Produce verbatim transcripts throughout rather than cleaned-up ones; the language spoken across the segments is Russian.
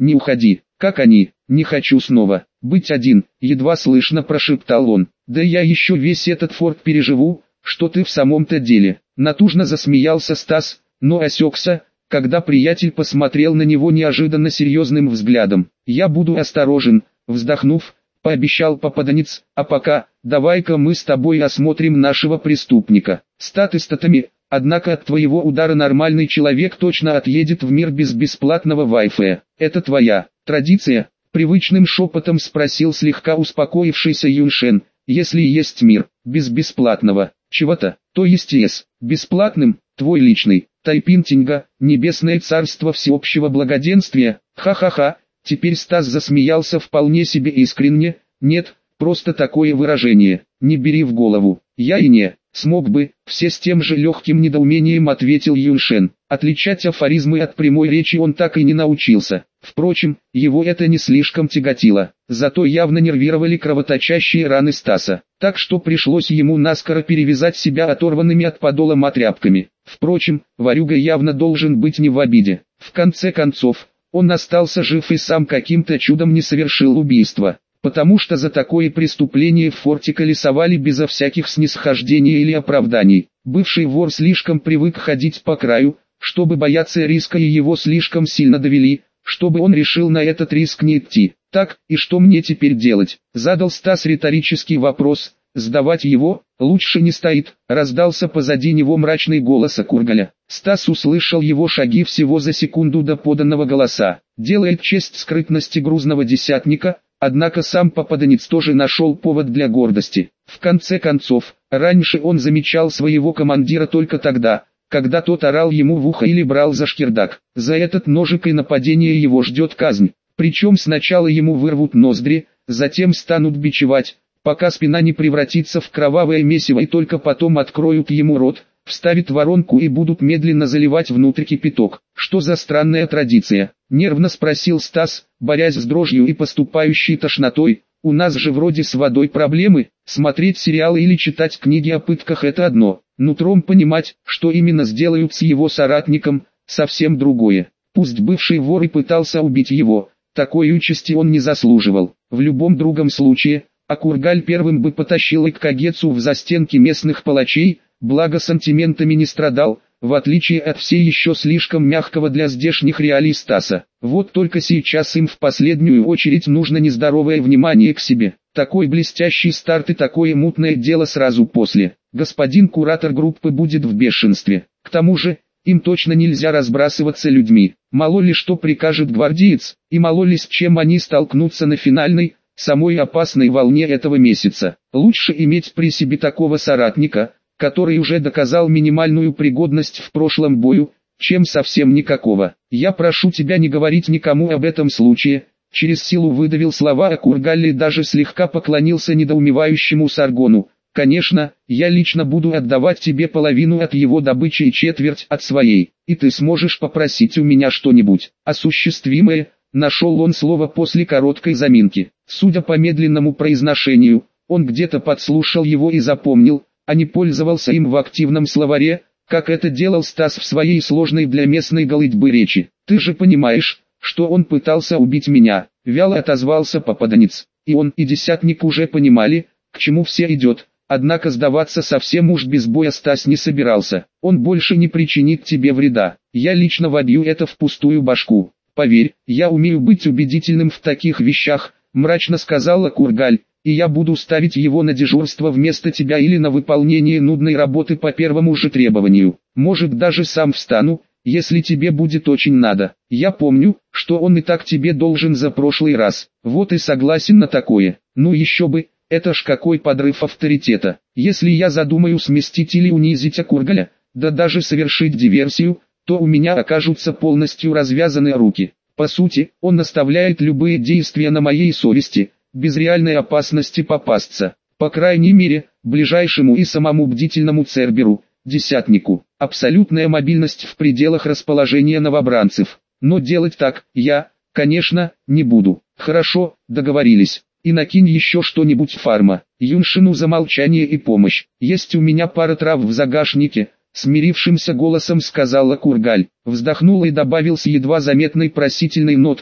не уходи. Как они? Не хочу снова быть один, едва слышно прошептал он. Да я еще весь этот форт переживу, что ты в самом-то деле. Натужно засмеялся Стас, но осекся, когда приятель посмотрел на него неожиданно серьезным взглядом. Я буду осторожен, вздохнув, пообещал попаданец, а пока, давай-ка мы с тобой осмотрим нашего преступника. Статы статами, однако от твоего удара нормальный человек точно отъедет в мир без бесплатного Wi-Fi. Это твоя традиция? Привычным шепотом спросил слегка успокоившийся Юншен. Если есть мир, без бесплатного, чего-то, то есть ес, бесплатным, твой личный, Тайпинтинга, небесное царство всеобщего благоденствия, ха-ха-ха. Теперь Стас засмеялся вполне себе искренне. Нет, просто такое выражение, не бери в голову. Я и не смог бы, все с тем же легким недоумением ответил Юншен. Отличать афоризмы от прямой речи он так и не научился. Впрочем, его это не слишком тяготило, зато явно нервировали кровоточащие раны Стаса, так что пришлось ему наскоро перевязать себя оторванными от подола тряпками. Впрочем, ворюга явно должен быть не в обиде. В конце концов, он остался жив и сам каким-то чудом не совершил убийство, потому что за такое преступление в форте колесовали безо всяких снисхождений или оправданий. Бывший вор слишком привык ходить по краю, чтобы бояться риска, и его слишком сильно довели, чтобы он решил на этот риск не идти. Так, и что мне теперь делать? Задал Стас риторический вопрос. Сдавать его, лучше не стоит, раздался позади него мрачный голос Акургаля. Стас услышал его шаги всего за секунду до поданного голоса. Делает честь скрытности грузного десятника, однако сам попаданец тоже нашел повод для гордости. В конце концов, раньше он замечал своего командира только тогда, когда тот орал ему в ухо или брал за шкирдак. За этот ножик и нападение его ждет казнь. Причем сначала ему вырвут ноздри, затем станут бичевать, пока спина не превратится в кровавое месиво, и только потом откроют ему рот, вставят воронку и будут медленно заливать внутрь кипяток. Что за странная традиция? Нервно спросил Стас, борясь с дрожью и поступающей тошнотой. У нас же вроде с водой проблемы. Смотреть сериалы или читать книги о пытках — это одно. Нутром понимать, что именно сделают с его соратником, совсем другое. Пусть бывший вор и пытался убить его, такой участи он не заслуживал. В любом другом случае, Акургаль первым бы потащил и к Кагецу в застенки местных палачей, благо сантиментами не страдал, в отличие от всей еще слишком мягкого для здешних реалий Стаса. Вот только сейчас им в последнюю очередь нужно нездоровое внимание к себе. Такой блестящий старт и такое мутное дело сразу после. Господин куратор группы будет в бешенстве. К тому же, им точно нельзя разбрасываться людьми. Мало ли что прикажет гвардеец, и мало ли с чем они столкнутся на финальной, самой опасной волне этого месяца. Лучше иметь при себе такого соратника, который уже доказал минимальную пригодность в прошлом бою, чем совсем никакого. Я прошу тебя не говорить никому об этом случае. Через силу выдавил слова Акургаль и даже слегка поклонился недоумевающему Саргону. Конечно, я лично буду отдавать тебе половину от его добычи и четверть от своей, и ты сможешь попросить у меня что-нибудь осуществимое. Нашел он слово после короткой заминки. Судя по медленному произношению, он где-то подслушал его и запомнил, а не пользовался им в активном словаре, как это делал Стас в своей сложной для местной голыдьбы речи. «Ты же понимаешь, что он пытался убить меня», — вяло отозвался попаданец. И он, и десятник уже понимали, к чему все идет, однако сдаваться совсем уж без боя Стас не собирался. «Он больше не причинит тебе вреда, я лично вобью это в пустую башку. Поверь, я умею быть убедительным в таких вещах», — мрачно сказала Акургаль. «И я буду ставить его на дежурство вместо тебя или на выполнение нудной работы по первому же требованию. Может, даже сам встану, если тебе будет очень надо. Я помню, что он и так тебе должен за прошлый раз. Вот и согласен на такое. Ну еще бы, это ж какой подрыв авторитета. Если я задумаю сместить или унизить Акургаля, да даже совершить диверсию, то у меня окажутся полностью развязаны руки. По сути, он наставляет любые действия на моей совести, без реальной опасности попасться. По крайней мере, ближайшему и самому бдительному Церберу, десятнику. Абсолютная мобильность в пределах расположения новобранцев. Но делать так, я, конечно, не буду. Хорошо, договорились. И накинь еще что-нибудь фарма. Юншину за молчание и помощь. Есть у меня пара трав в загашнике, смирившимся голосом сказала Акургаль. Вздохнул и добавил с едва заметной просительной ноткой: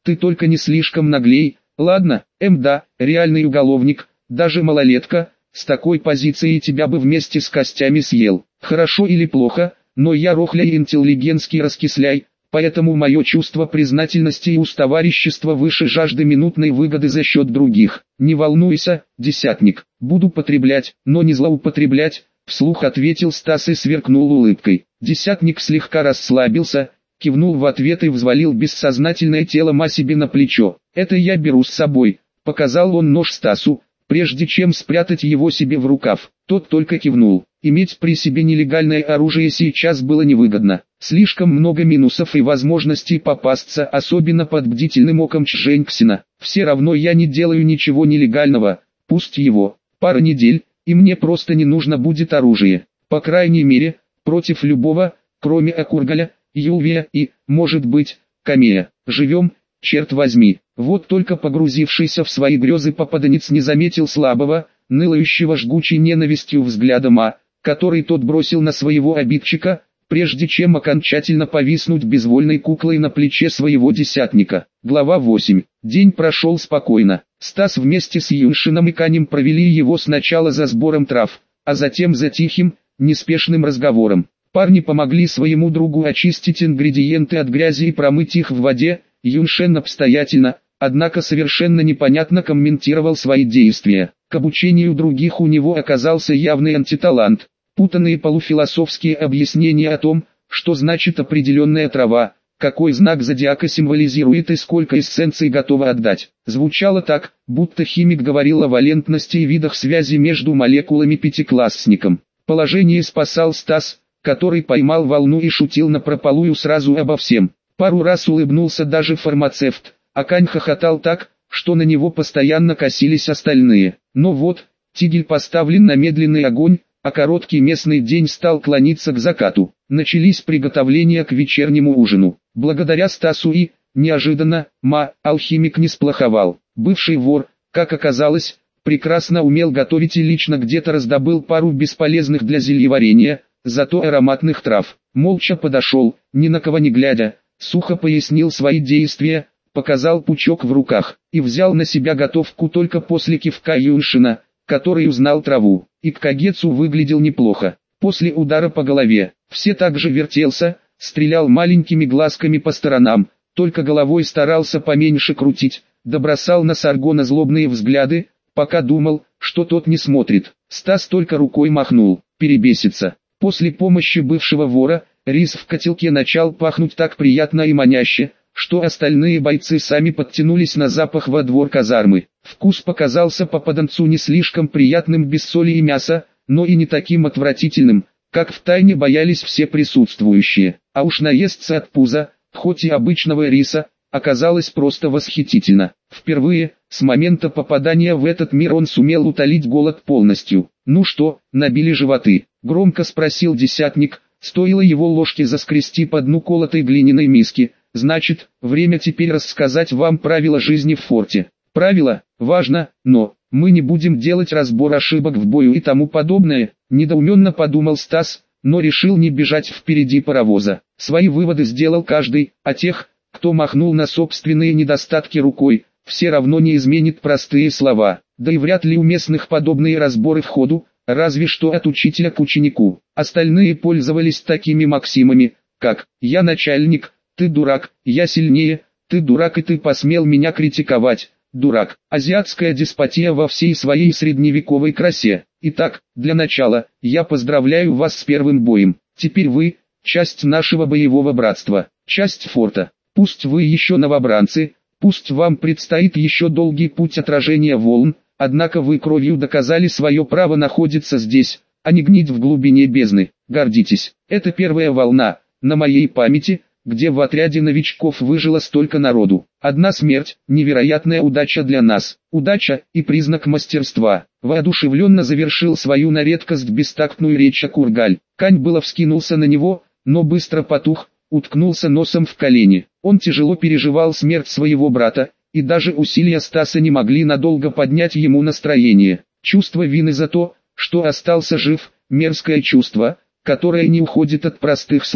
ты только не слишком наглей. Ладно, эм да, реальный уголовник, даже малолетка, с такой позицией тебя бы вместе с костями съел. Хорошо или плохо, но я рохля и интеллигентский раскисляй, поэтому мое чувство признательности и устоварищества выше жажды минутной выгоды за счет других. Не волнуйся, десятник, буду потреблять, но не злоупотреблять, вслух ответил Стас и сверкнул улыбкой. Десятник слегка расслабился, кивнул в ответ и взвалил бессознательное тело Ма себе на плечо. «Это я беру с собой», — показал он нож Стасу, прежде чем спрятать его себе в рукав. Тот только кивнул. Иметь при себе нелегальное оружие сейчас было невыгодно. Слишком много минусов и возможностей попасться, особенно под бдительным оком Чжэньксина. Все равно я не делаю ничего нелегального, пусть его пара недель, и мне просто не нужно будет оружие. По крайней мере, против любого, кроме Акургаля, Ювия и, может быть, Камея. Живем, черт возьми. Вот только погрузившийся в свои грезы попаданец не заметил слабого, нылающего жгучей ненавистью взгляда Ма, который тот бросил на своего обидчика, прежде чем окончательно повиснуть безвольной куклой на плече своего десятника. Глава восемь. День прошел спокойно. Стас вместе с Юншином и Канем провели его сначала за сбором трав, а затем за тихим, неспешным разговором. Парни помогли своему другу очистить ингредиенты от грязи и промыть их в воде. Юншен обстоятельно, однако совершенно непонятно комментировал свои действия. К обучению других у него оказался явный антиталант. Путанные полуфилософские объяснения о том, что значит определенная трава, какой знак зодиака символизирует и сколько эссенций готова отдать. Звучало так, будто химик говорил о валентности и видах связи между молекулами пятиклассником. Положение спасал Стас, который поймал волну и шутил напропалую сразу обо всем. Пару раз улыбнулся даже фармацевт, а Кань хохотал так, что на него постоянно косились остальные. Но вот, тигель поставлен на медленный огонь, а короткий местный день стал клониться к закату. Начались приготовления к вечернему ужину. Благодаря Стасу и, неожиданно, Ма, алхимик не сплоховал. Бывший вор, как оказалось, прекрасно умел готовить и лично где-то раздобыл пару бесполезных для зельеварения, зато ароматных трав. Молча подошел, ни на кого не глядя, сухо пояснил свои действия, показал пучок в руках и взял на себя готовку только после кивка Юншина, который узнал траву. И Кагецу выглядел неплохо. После удара по голове, все так же вертелся, стрелял маленькими глазками по сторонам, только головой старался поменьше крутить, добросал на Саргона злобные взгляды, пока думал, что тот не смотрит. Стас только рукой махнул, перебесится. После помощи бывшего вора, рис в котелке начал пахнуть так приятно и маняще, что остальные бойцы сами подтянулись на запах во двор казармы. Вкус показался попаданцу не слишком приятным без соли и мяса, но и не таким отвратительным, как втайне боялись все присутствующие. А уж наесться от пуза, хоть и обычного риса, оказалось просто восхитительно. Впервые, с момента попадания в этот мир он сумел утолить голод полностью. «Ну что, набили животы?» — громко спросил десятник, стоило его ложке заскрести по дну колотой глиняной миски. «Значит, время теперь рассказать вам правила жизни в форте». «Правила, важно, но мы не будем делать разбор ошибок в бою и тому подобное», — недоуменно подумал Стас, но решил не бежать впереди паровоза. Свои выводы сделал каждый, а тех, кто махнул на собственные недостатки рукой, все равно не изменит простые слова. Да и вряд ли у местных подобные разборы в ходу, разве что от учителя к ученику. Остальные пользовались такими максимами, как «я начальник», «ты дурак», «я сильнее», «ты дурак и ты посмел меня критиковать», «дурак». Азиатская деспотия во всей своей средневековой красе. Итак, для начала, я поздравляю вас с первым боем. Теперь вы – часть нашего боевого братства, часть форта. Пусть вы еще новобранцы, пусть вам предстоит еще долгий путь отражения волн, однако вы кровью доказали свое право находиться здесь, а не гнить в глубине бездны. Гордитесь. Это первая волна, на моей памяти, где в отряде новичков выжило столько народу. Одна смерть, невероятная удача для нас. Удача и признак мастерства. Воодушевленно завершил свою на редкость бестактную речь Акургаль. Кань было вскинулся на него, но быстро потух, уткнулся носом в колени. Он тяжело переживал смерть своего брата, и даже усилия Стаса не могли надолго поднять ему настроение. Чувство вины за то, что остался жив, мерзкое чувство, которое не уходит от простых слов.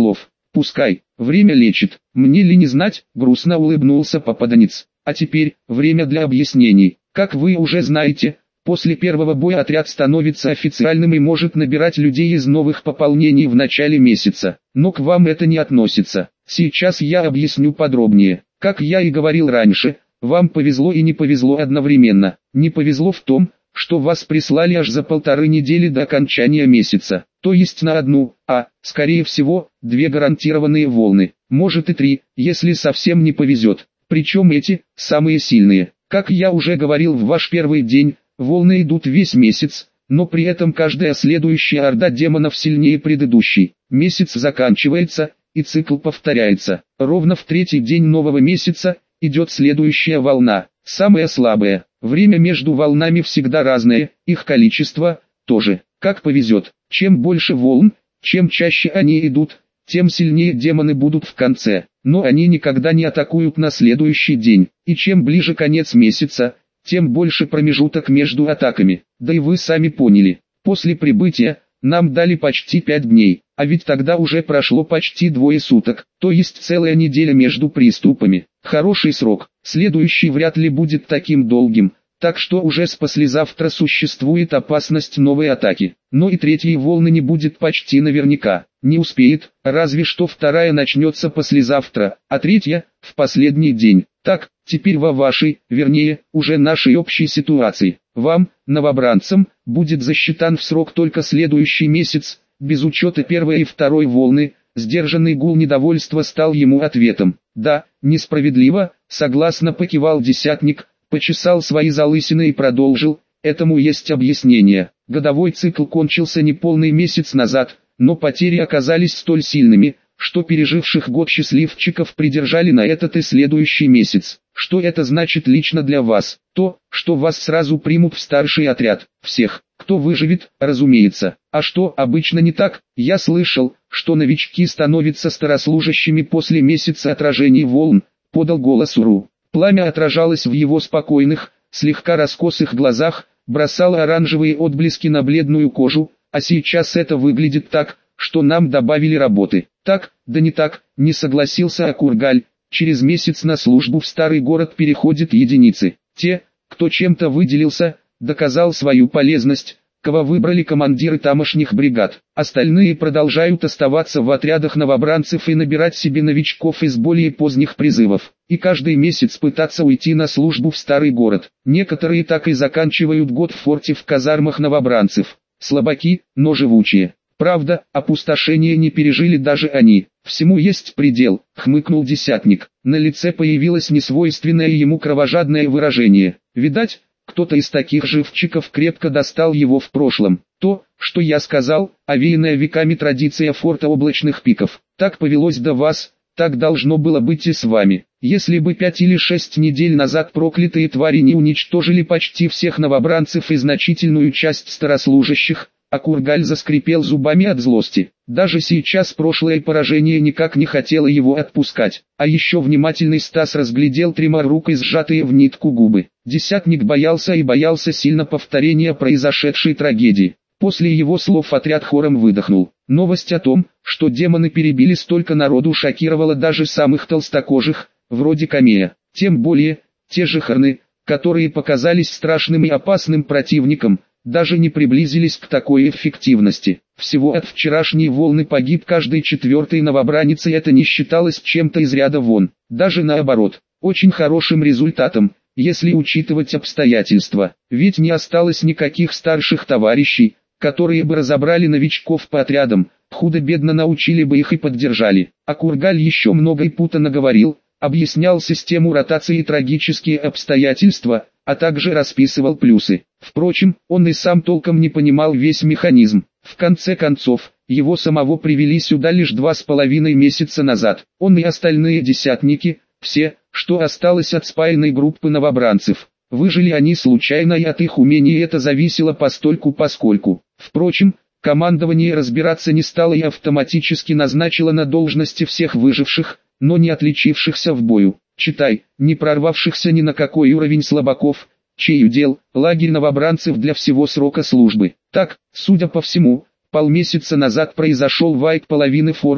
Пускай, время лечит, мне ли не знать, грустно улыбнулся попаданец. А теперь, время для объяснений. Как вы уже знаете, после первого боя отряд становится официальным и может набирать людей из новых пополнений в начале месяца. Но к вам это не относится. Сейчас я объясню подробнее. Как я и говорил раньше, вам повезло и не повезло одновременно. Не повезло в том, что вас прислали аж за полторы недели до окончания месяца. То есть на одну, а, скорее всего, две гарантированные волны. Может и три, если совсем не повезет. Причем эти, самые сильные. Как я уже говорил в ваш первый день, волны идут весь месяц, но при этом каждая следующая орда демонов сильнее предыдущей. Месяц заканчивается, и цикл повторяется. Ровно в третий день нового месяца идет следующая волна, самая слабая. Время между волнами всегда разное, их количество тоже, как повезет. Чем больше волн, чем чаще они идут, тем сильнее демоны будут в конце. Но они никогда не атакуют на следующий день. И чем ближе конец месяца, тем больше промежуток между атаками. Да и вы сами поняли. После прибытия, нам дали почти пять дней, а ведь тогда уже прошло почти двое суток, то есть целая неделя между приступами. Хороший срок, следующий вряд ли будет таким долгим, так что уже с послезавтра существует опасность новой атаки. Но и третьей волны не будет почти наверняка, не успеет, разве что вторая начнется послезавтра, а третья – в последний день. Так, теперь во вашей, вернее, уже нашей общей ситуации. Вам, новобранцам, будет засчитан в срок только следующий месяц, без учета первой и второй волны. Сдержанный гул недовольства стал ему ответом. Да, несправедливо, согласно покивал десятник, почесал свои залысины и продолжил. Этому есть объяснение. Годовой цикл кончился неполный месяц назад, но потери оказались столь сильными, что переживших год счастливчиков придержали на этот и следующий месяц. Что это значит лично для вас? То, что вас сразу примут в старший отряд. Всех, кто выживет, разумеется. А что обычно не так? Я слышал, что новички становятся старослужащими после месяца отражений волн, подал голос Уру. Пламя отражалось в его спокойных, слегка раскосых глазах, бросало оранжевые отблески на бледную кожу, а сейчас это выглядит так, что нам добавили работы. Так, да не так, не согласился Акургаль. Через месяц на службу в старый город переходят единицы. Те, кто чем-то выделился, доказал свою полезность, кого выбрали командиры тамошних бригад. Остальные продолжают оставаться в отрядах новобранцев и набирать себе новичков из более поздних призывов. И каждый месяц пытаться уйти на службу в старый город. Некоторые так и заканчивают год в форте в казармах новобранцев. Слабаки, но живучие. Правда, опустошение не пережили даже они. Всему есть предел, хмыкнул десятник. На лице появилось несвойственное ему кровожадное выражение. Видать, кто-то из таких живчиков крепко достал его в прошлом. То, что я сказал, овеянная веками традиция форта облачных пиков. Так повелось до вас, так должно было быть и с вами. Если бы пять или шесть недель назад проклятые твари не уничтожили почти всех новобранцев и значительную часть старослужащих, Акургаль заскрипел зубами от злости. Даже сейчас прошлое поражение никак не хотело его отпускать. А еще внимательный Стас разглядел тремя рукой сжатые в нитку губы. Десятник боялся и боялся сильно повторения произошедшей трагедии. После его слов отряд хором выдохнул. Новость о том, что демоны перебили столько народу, шокировала даже самых толстокожих, вроде Камея. Тем более, те же Харны, которые показались страшным и опасным противником, даже не приблизились к такой эффективности. Всего от вчерашней волны погиб каждый четвертый новобранец, и это не считалось чем-то из ряда вон. Даже наоборот, очень хорошим результатом, если учитывать обстоятельства. Ведь не осталось никаких старших товарищей, которые бы разобрали новичков по отрядам, худо-бедно научили бы их и поддержали. А Кургаль еще много и путано говорил, объяснял систему ротации и трагические обстоятельства, а также расписывал плюсы. Впрочем, он и сам толком не понимал весь механизм. В конце концов, его самого привели сюда лишь два с половиной месяца назад. Он и остальные десятники, все, что осталось от спаянной группы новобранцев. Выжили они случайно, и от их умений это зависело постольку-поскольку. Впрочем, командование разбираться не стало и автоматически назначило на должности всех выживших, но не отличившихся в бою. Читай, не прорвавшихся ни на какой уровень слабаков, чей удел – лагерь новобранцев для всего срока службы. Так, судя по всему, полмесяца назад произошел вайп половины форта,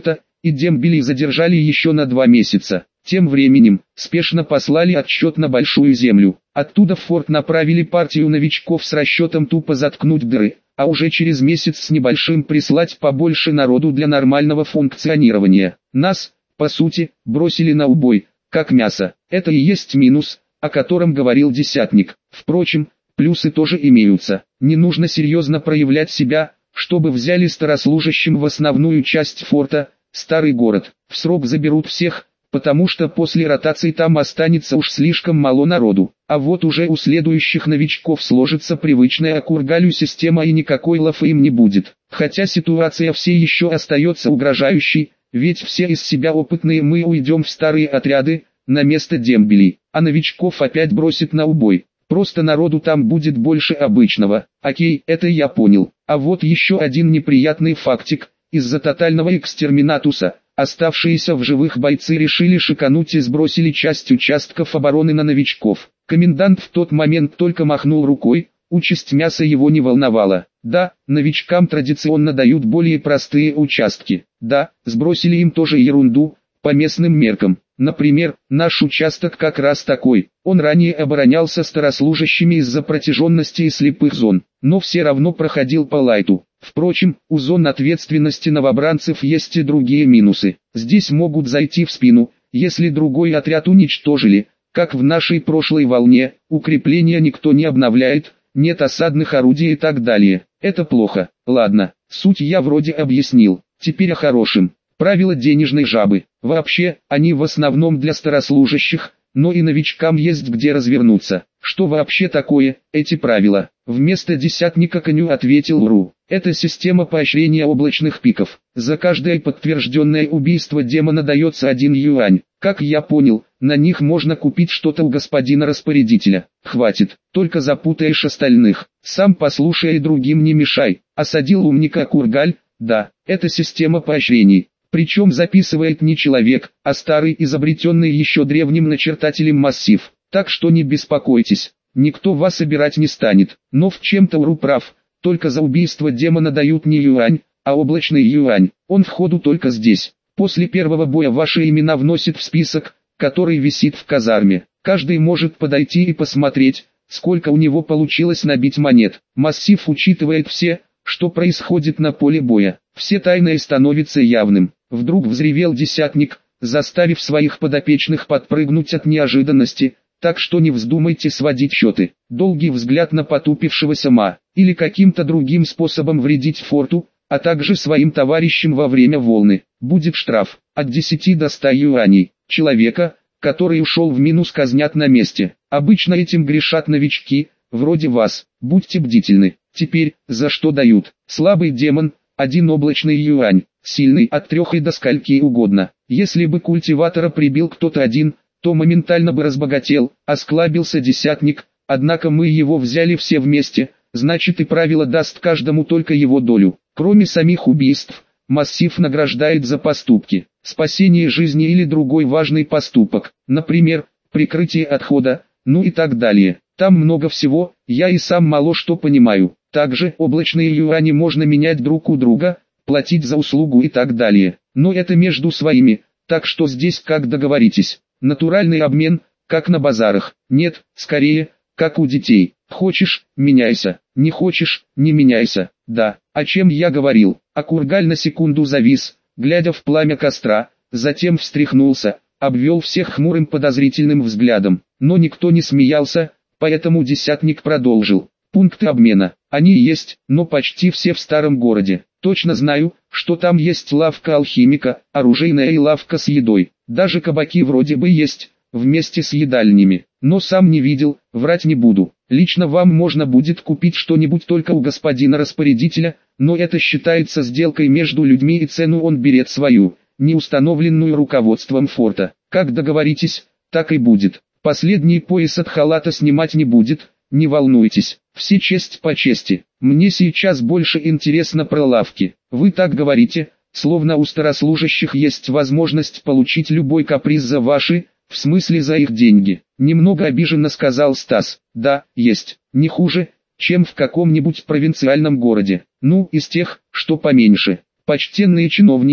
и дембелей задержали еще на два месяца. Тем временем, спешно послали отчет на Большую Землю. Оттуда в форт направили партию новичков с расчетом тупо заткнуть дыры, а уже через месяц с небольшим прислать побольше народу для нормального функционирования. Нас, по сути, бросили на убой, как мясо. Это и есть минус, о котором говорил Десятник. Впрочем, плюсы тоже имеются. Не нужно серьезно проявлять себя, чтобы взяли старослужащим в основную часть форта, старый город. В срок заберут всех, потому что после ротации там останется уж слишком мало народу. А вот уже у следующих новичков сложится привычная Кургалю система и никакой лафы им не будет. Хотя ситуация все еще остается угрожающей, ведь все из себя опытные мы уйдем в старые отряды, на место дембелей, а новичков опять бросит на убой. Просто народу там будет больше обычного. Окей, это я понял. А вот еще один неприятный фактик. Из-за тотального экстерминатуса, оставшиеся в живых бойцы решили шикануть и сбросили часть участков обороны на новичков. Комендант в тот момент только махнул рукой, участь мяса его не волновала. Да, новичкам традиционно дают более простые участки. Да, сбросили им тоже ерунду, по местным меркам. Например, наш участок как раз такой. Он ранее оборонялся старослужащими из-за протяженности и слепых зон, но все равно проходил по лайту. Впрочем, у зон ответственности новобранцев есть и другие минусы. Здесь могут зайти в спину, если другой отряд уничтожили, как в нашей прошлой волне, укрепления никто не обновляет, нет осадных орудий и так далее. Это плохо. Ладно, суть я вроде объяснил, теперь о хорошем. Правила денежной жабы. Вообще, они в основном для старослужащих, но и новичкам есть где развернуться. Что вообще такое эти правила? Вместо Десятника Коню ответил Ру. Это система поощрения облачных пиков. За каждое подтвержденное убийство демона дается один юань. Как я понял, на них можно купить что-то у господина распорядителя. Хватит, только запутаешь остальных. Сам послушай и другим не мешай. Осадил умника Кургаль. Да, это система поощрений. Причем записывает не человек, а старый изобретенный еще древним начертателем массив. Так что не беспокойтесь, никто вас собирать не станет. Но в чем-то Уру прав, только за убийство демона дают не юань, а облачный юань. Он в ходу только здесь. После первого боя ваши имена вносят в список, который висит в казарме. Каждый может подойти и посмотреть, сколько у него получилось набить монет. Массив учитывает все, что происходит на поле боя. Все тайное становится явным. Вдруг взревел Десятник, заставив своих подопечных подпрыгнуть от неожиданности, так что не вздумайте сводить счеты. Долгий взгляд на потупившегося Ма, или каким-то другим способом вредить форту, а также своим товарищам во время волны. Будет штраф, от десяти до ста юаней. Человека, который ушел в минус, казнят на месте. Обычно этим грешат новички, вроде вас. Будьте бдительны. Теперь, за что дают? Слабый демон, один облачный юань. Сильный от трех и до скольки угодно. Если бы культиватора прибил кто-то один, то моментально бы разбогател, осклабился Десятник, однако мы его взяли все вместе, значит и правило даст каждому только его долю. Кроме самих убийств, массив награждает за поступки, спасение жизни или другой важный поступок, например, прикрытие отхода, ну и так далее. Там много всего, я и сам мало что понимаю. Также облачные юани можно менять друг у друга, платить за услугу и так далее. Но это между своими, так что здесь как договоритесь. Натуральный обмен, как на базарах. Нет, скорее, как у детей. Хочешь – меняйся, не хочешь – не меняйся. Да, о чем я говорил. А Кургаль на секунду завис, глядя в пламя костра, затем встряхнулся, обвел всех хмурым подозрительным взглядом. Но никто не смеялся, поэтому Десятник продолжил. Пункты обмена. Они есть, но почти все в старом городе. Точно знаю, что там есть лавка алхимика, оружейная и лавка с едой. Даже кабаки вроде бы есть, вместе с едальнями. Но сам не видел, врать не буду. Лично вам можно будет купить что-нибудь только у господина распорядителя, но это считается сделкой между людьми и цену он берет свою, не установленную руководством форта. Как договоритесь, так и будет. Последний пояс от халата снимать не будет, не волнуйтесь. Все честь по чести. Мне сейчас больше интересно про лавки. Вы так говорите, словно у старослужащих есть возможность получить любой каприз за ваши, в смысле за их деньги. Немного обиженно сказал Стас. Да, есть. Не хуже, чем в каком-нибудь провинциальном городе. Ну, из тех, что поменьше. Почтенные чиновники,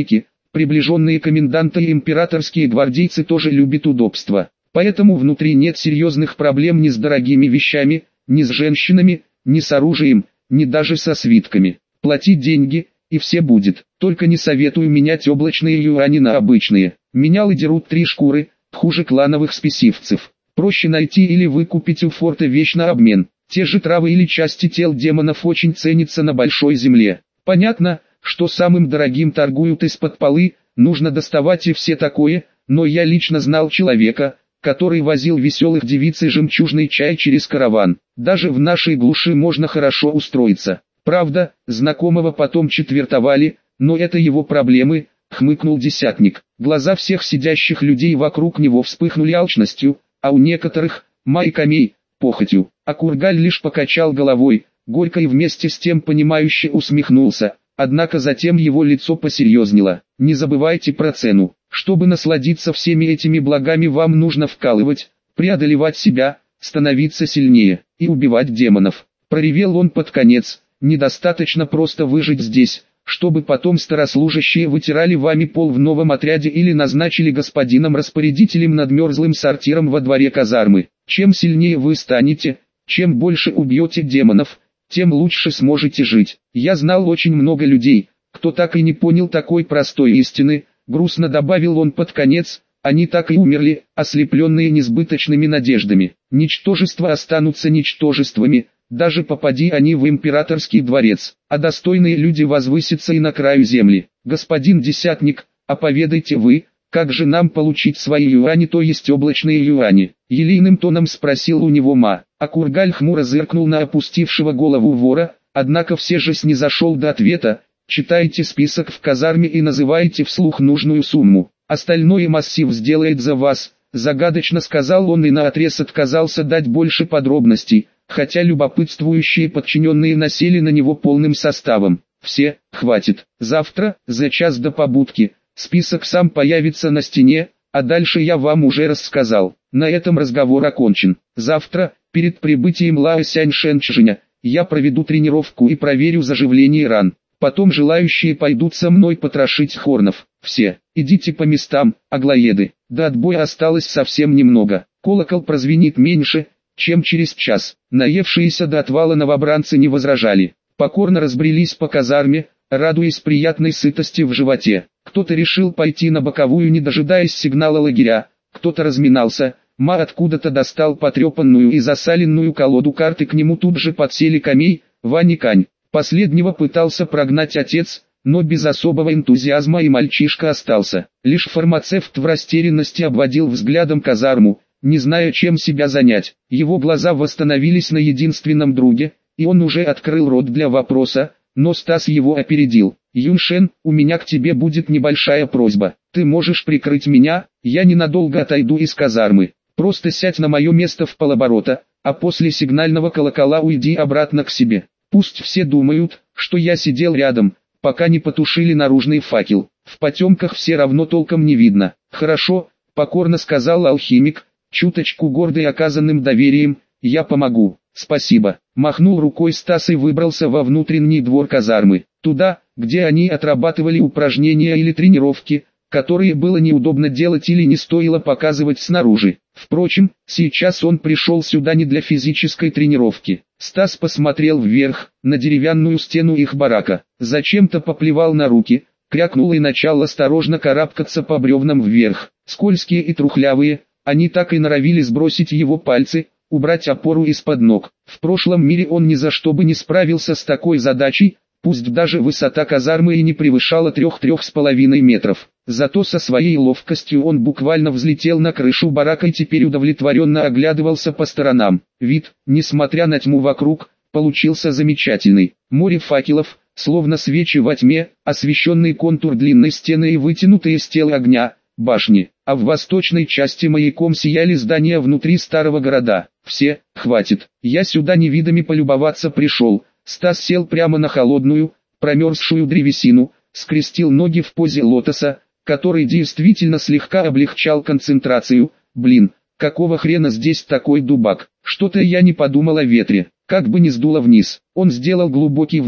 приближенные коменданта и императорские гвардейцы тоже любят удобства. Поэтому внутри нет серьезных проблем ни с дорогими вещами, ни с женщинами, ни с оружием, ни даже со свитками. Плати деньги, и все будет. Только не советую менять облачные юани на обычные. Менялы дерут три шкуры, хуже клановых спесивцев. Проще найти или выкупить у форта вещь на обмен. Те же травы или части тел демонов очень ценятся на большой земле. Понятно, что самым дорогим торгуют из-под полы, нужно доставать и все такое, но я лично знал человека, который возил веселых девиц и жемчужный чай через караван. Даже в нашей глуши можно хорошо устроиться. Правда, знакомого потом четвертовали, но это его проблемы, хмыкнул десятник. Глаза всех сидящих людей вокруг него вспыхнули алчностью, а у некоторых, майками, похотью. А Кургаль лишь покачал головой, горько и вместе с тем понимающе усмехнулся, однако затем его лицо посерьезнело. Не забывайте про цену. Чтобы насладиться всеми этими благами, вам нужно вкалывать, преодолевать себя, становиться сильнее и убивать демонов. Проревел он под конец. Недостаточно просто выжить здесь, чтобы потом старослужащие вытирали вами пол в новом отряде или назначили господином-распорядителем над мерзлым сортиром во дворе казармы. Чем сильнее вы станете, чем больше убьете демонов, тем лучше сможете жить. Я знал очень много людей, кто так и не понял такой простой истины, грустно добавил он под конец, они так и умерли, ослепленные несбыточными надеждами. Ничтожества останутся ничтожествами, даже попади они в императорский дворец, а достойные люди возвысятся и на краю земли. Господин десятник, а поведайте вы, как же нам получить свои юани, то есть облачные юани? Елейным тоном спросил у него Ма, а Кургаль хмуро зыркнул на опустившего голову вора, однако все же снизошел до ответа: читайте список в казарме и называйте вслух нужную сумму, остальное массив сделает за вас, загадочно сказал он и наотрез отказался дать больше подробностей, хотя любопытствующие подчиненные насели на него полным составом. Все, хватит, завтра, за час до побудки, список сам появится на стене, а дальше я вам уже рассказал. На этом разговор окончен. Завтра, перед прибытием Лао Сяньшэньчжэня, я проведу тренировку и проверю заживление ран. Потом желающие пойдут со мной потрошить хорнов. Все, идите по местам, аглоеды. До отбоя осталось совсем немного. Колокол прозвенит меньше, чем через час. Наевшиеся до отвала новобранцы не возражали. Покорно разбрелись по казарме, радуясь приятной сытости в животе. Кто-то решил пойти на боковую, не дожидаясь сигнала лагеря, кто-то разминался. Ма откуда-то достал потрепанную и засаленную колоду карт, и к нему тут же подсели Камей, Вань и Кань. Последнего пытался прогнать отец, но без особого энтузиазма, и мальчишка остался. Лишь фармацевт в растерянности обводил взглядом казарму, не зная, чем себя занять. Его глаза восстановились на единственном друге, и он уже открыл рот для вопроса, но Стас его опередил. «Юншен, у меня к тебе будет небольшая просьба. Ты можешь прикрыть меня, я ненадолго отойду из казармы. Просто сядь на мое место в полоборота, а после сигнального колокола уйди обратно к себе. Пусть все думают, что я сидел рядом, пока не потушили наружный факел. В потемках все равно толком не видно». «Хорошо», — покорно сказал алхимик, чуточку гордый оказанным доверием, «я помогу». «Спасибо», — махнул рукой Стас и выбрался во внутренний двор казармы, туда, где они отрабатывали упражнения или тренировки, которые было неудобно делать или не стоило показывать снаружи. Впрочем, сейчас он пришел сюда не для физической тренировки. Стас посмотрел вверх, на деревянную стену их барака, зачем-то поплевал на руки, крякнул и начал осторожно карабкаться по бревнам вверх. Скользкие и трухлявые, они так и норовили сбросить его пальцы, убрать опору из-под ног. В прошлом мире он ни за что бы не справился с такой задачей, пусть даже высота казармы и не превышала трех-трех с половиной метров. Зато со своей ловкостью он буквально взлетел на крышу барака и теперь удовлетворенно оглядывался по сторонам. Вид, несмотря на тьму вокруг, получился замечательный. Море факелов, словно свечи во тьме, освещенный контур длинной стены и вытянутые с тела огня, башни. А в восточной части маяком сияли здания внутри старого города. Все, хватит, я сюда не видами полюбоваться пришел. Стас сел прямо на холодную, промерзшую древесину, скрестил ноги в позе лотоса, который действительно слегка облегчал концентрацию. Блин, какого хрена здесь такой дубак? Что-то я не подумал о ветре, как бы не сдуло вниз. Он сделал глубокий вдох,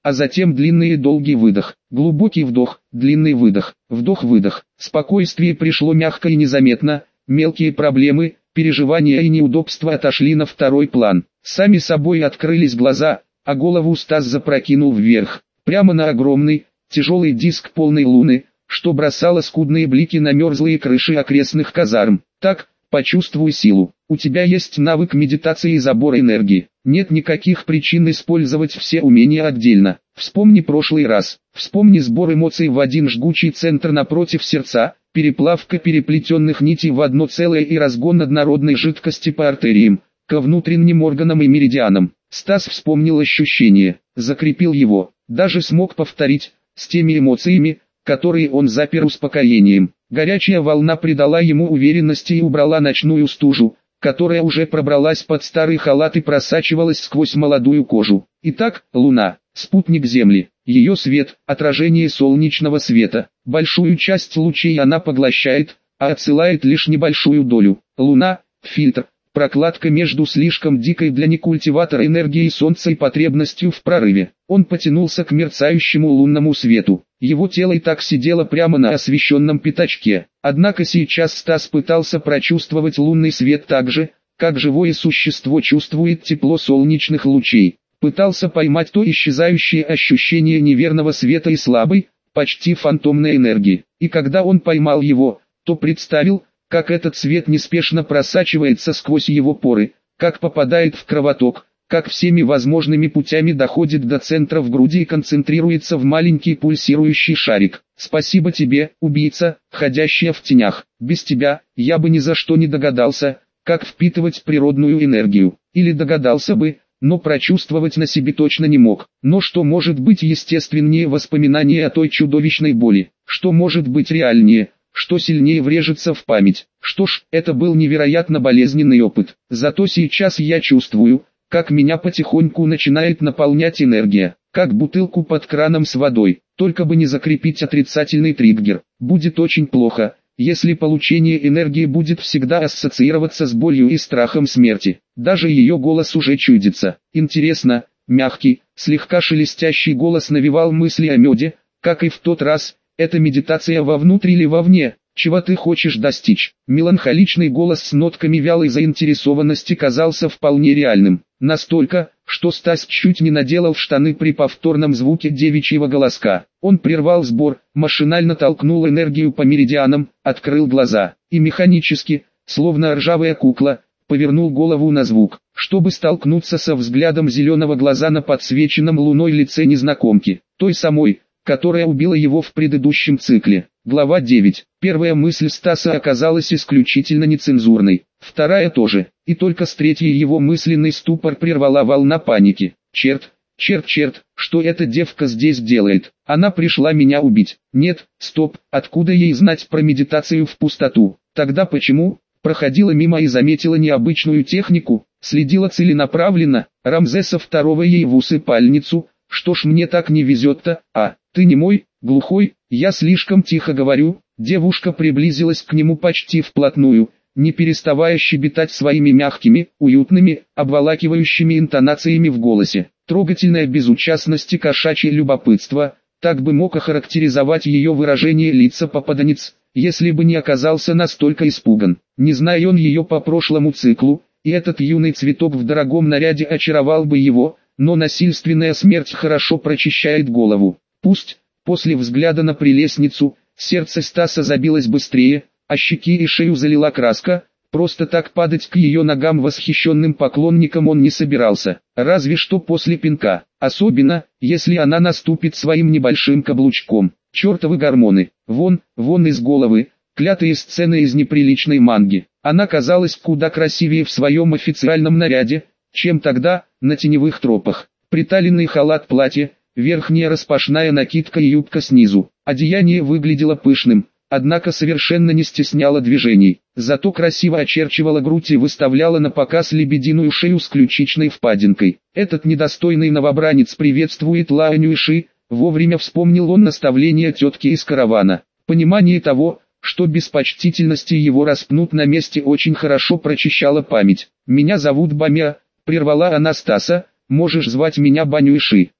а затем длинный и долгий выдох. Глубокий вдох, длинный выдох, вдох-выдох. Спокойствие пришло мягко и незаметно, мелкие проблемы, переживания и неудобства отошли на второй план. Сами собой открылись глаза, а голову Стас запрокинул вверх, прямо на огромный, тяжелый диск полной луны, что бросало скудные блики на мерзлые крыши окрестных казарм. Так, почувствуй силу. У тебя есть навык медитации и забора энергии. Нет никаких причин использовать все умения отдельно. Вспомни прошлый раз. Вспомни сбор эмоций в один жгучий центр напротив сердца, переплавка переплетенных нитей в одно целое и разгон однородной жидкости по артериям, ко внутренним органам и меридианам. Стас вспомнил ощущение, закрепил его, даже смог повторить, с теми эмоциями, которые он запер успокоением. Горячая волна придала ему уверенности и убрала ночную стужу, которая уже пробралась под старый халат и просачивалась сквозь молодую кожу. Итак, Луна, спутник Земли, ее свет, отражение солнечного света. Большую часть лучей она поглощает, а отсылает лишь небольшую долю. Луна – фильтр, прокладка между слишком дикой для некультиватора энергией Солнца и потребностью в прорыве. Он потянулся к мерцающему лунному свету. Его тело и так сидело прямо на освещенном пятачке. Однако сейчас Стас пытался прочувствовать лунный свет так же, как живое существо чувствует тепло солнечных лучей. Пытался поймать то исчезающее ощущение неверного света и слабой, почти фантомной энергии. И когда он поймал его, то представил, как этот свет неспешно просачивается сквозь его поры, как попадает в кровоток, как всеми возможными путями доходит до центра в груди и концентрируется в маленький пульсирующий шарик. Спасибо тебе, убийца, ходящая в тенях. Без тебя, я бы ни за что не догадался, как впитывать природную энергию. Или догадался бы, но прочувствовать на себе точно не мог. Но что может быть естественнее воспоминания о той чудовищной боли? Что может быть реальнее? Что сильнее врежется в память? Что ж, это был невероятно болезненный опыт. Зато сейчас я чувствую, как меня потихоньку начинает наполнять энергия, как бутылку под краном с водой. Только бы не закрепить отрицательный триггер. Будет очень плохо, если получение энергии будет всегда ассоциироваться с болью и страхом смерти. Даже ее голос уже чудится. Интересно, мягкий, слегка шелестящий голос навевал мысли о меде, как и в тот раз. Это медитация вовнутрь или вовне? Чего ты хочешь достичь? Меланхоличный голос с нотками вялой заинтересованности казался вполне реальным. Настолько, что Стас чуть не наделал в штаны при повторном звуке девичьего голоска. Он прервал сбор, машинально толкнул энергию по меридианам, открыл глаза и механически, словно ржавая кукла, повернул голову на звук, чтобы столкнуться со взглядом зеленого глаза на подсвеченном луной лице незнакомки, той самой, которая убила его в предыдущем цикле. Глава девять. Первая мысль Стаса оказалась исключительно нецензурной, вторая тоже, и только с третьей его мысленный ступор прервала волна паники. Черт, черт, черт, что эта девка здесь делает? Она пришла меня убить. Нет, стоп, откуда ей знать про медитацию в пустоту? Тогда почему? Проходила мимо и заметила необычную технику, следила целенаправленно, Рамзеса второго ей в усыпальницу. Что ж мне так не везет-то, а, ты не мой, глухой, я слишком тихо говорю. Девушка приблизилась к нему почти вплотную, не переставая щебетать своими мягкими, уютными, обволакивающими интонациями в голосе. Трогательная безучастность и кошачье любопытство, так бы мог охарактеризовать ее выражение лица попаданец, если бы не оказался настолько испуган. Не зная он ее по прошлому циклу, и этот юный цветок в дорогом наряде очаровал бы его, но насильственная смерть хорошо прочищает голову. Пусть, после взгляда на прелестницу, сердце Стаса забилось быстрее, а щеки и шею залила краска, просто так падать к ее ногам восхищенным поклонникам он не собирался, разве что после пинка, особенно, если она наступит своим небольшим каблучком. Чертовы гормоны, вон, вон из головы, клятые сцены из неприличной манги. Она казалась куда красивее в своем официальном наряде, чем тогда, на теневых тропах. Приталенный халат платье, верхняя распашная накидка и юбка снизу. Одеяние выглядело пышным, однако совершенно не стесняло движений. Зато красиво очерчивала грудь и выставляла на показ лебединую шею с ключичной впадинкой. Этот недостойный новобранец приветствует Лаоню Иши, вовремя вспомнил он наставление тетки из каравана. Понимание того, что без почтительности его распнут на месте, очень хорошо прочищало память. «Меня зовут Бамя», — прервала она Стаса, — «можешь звать меня Баню Иши».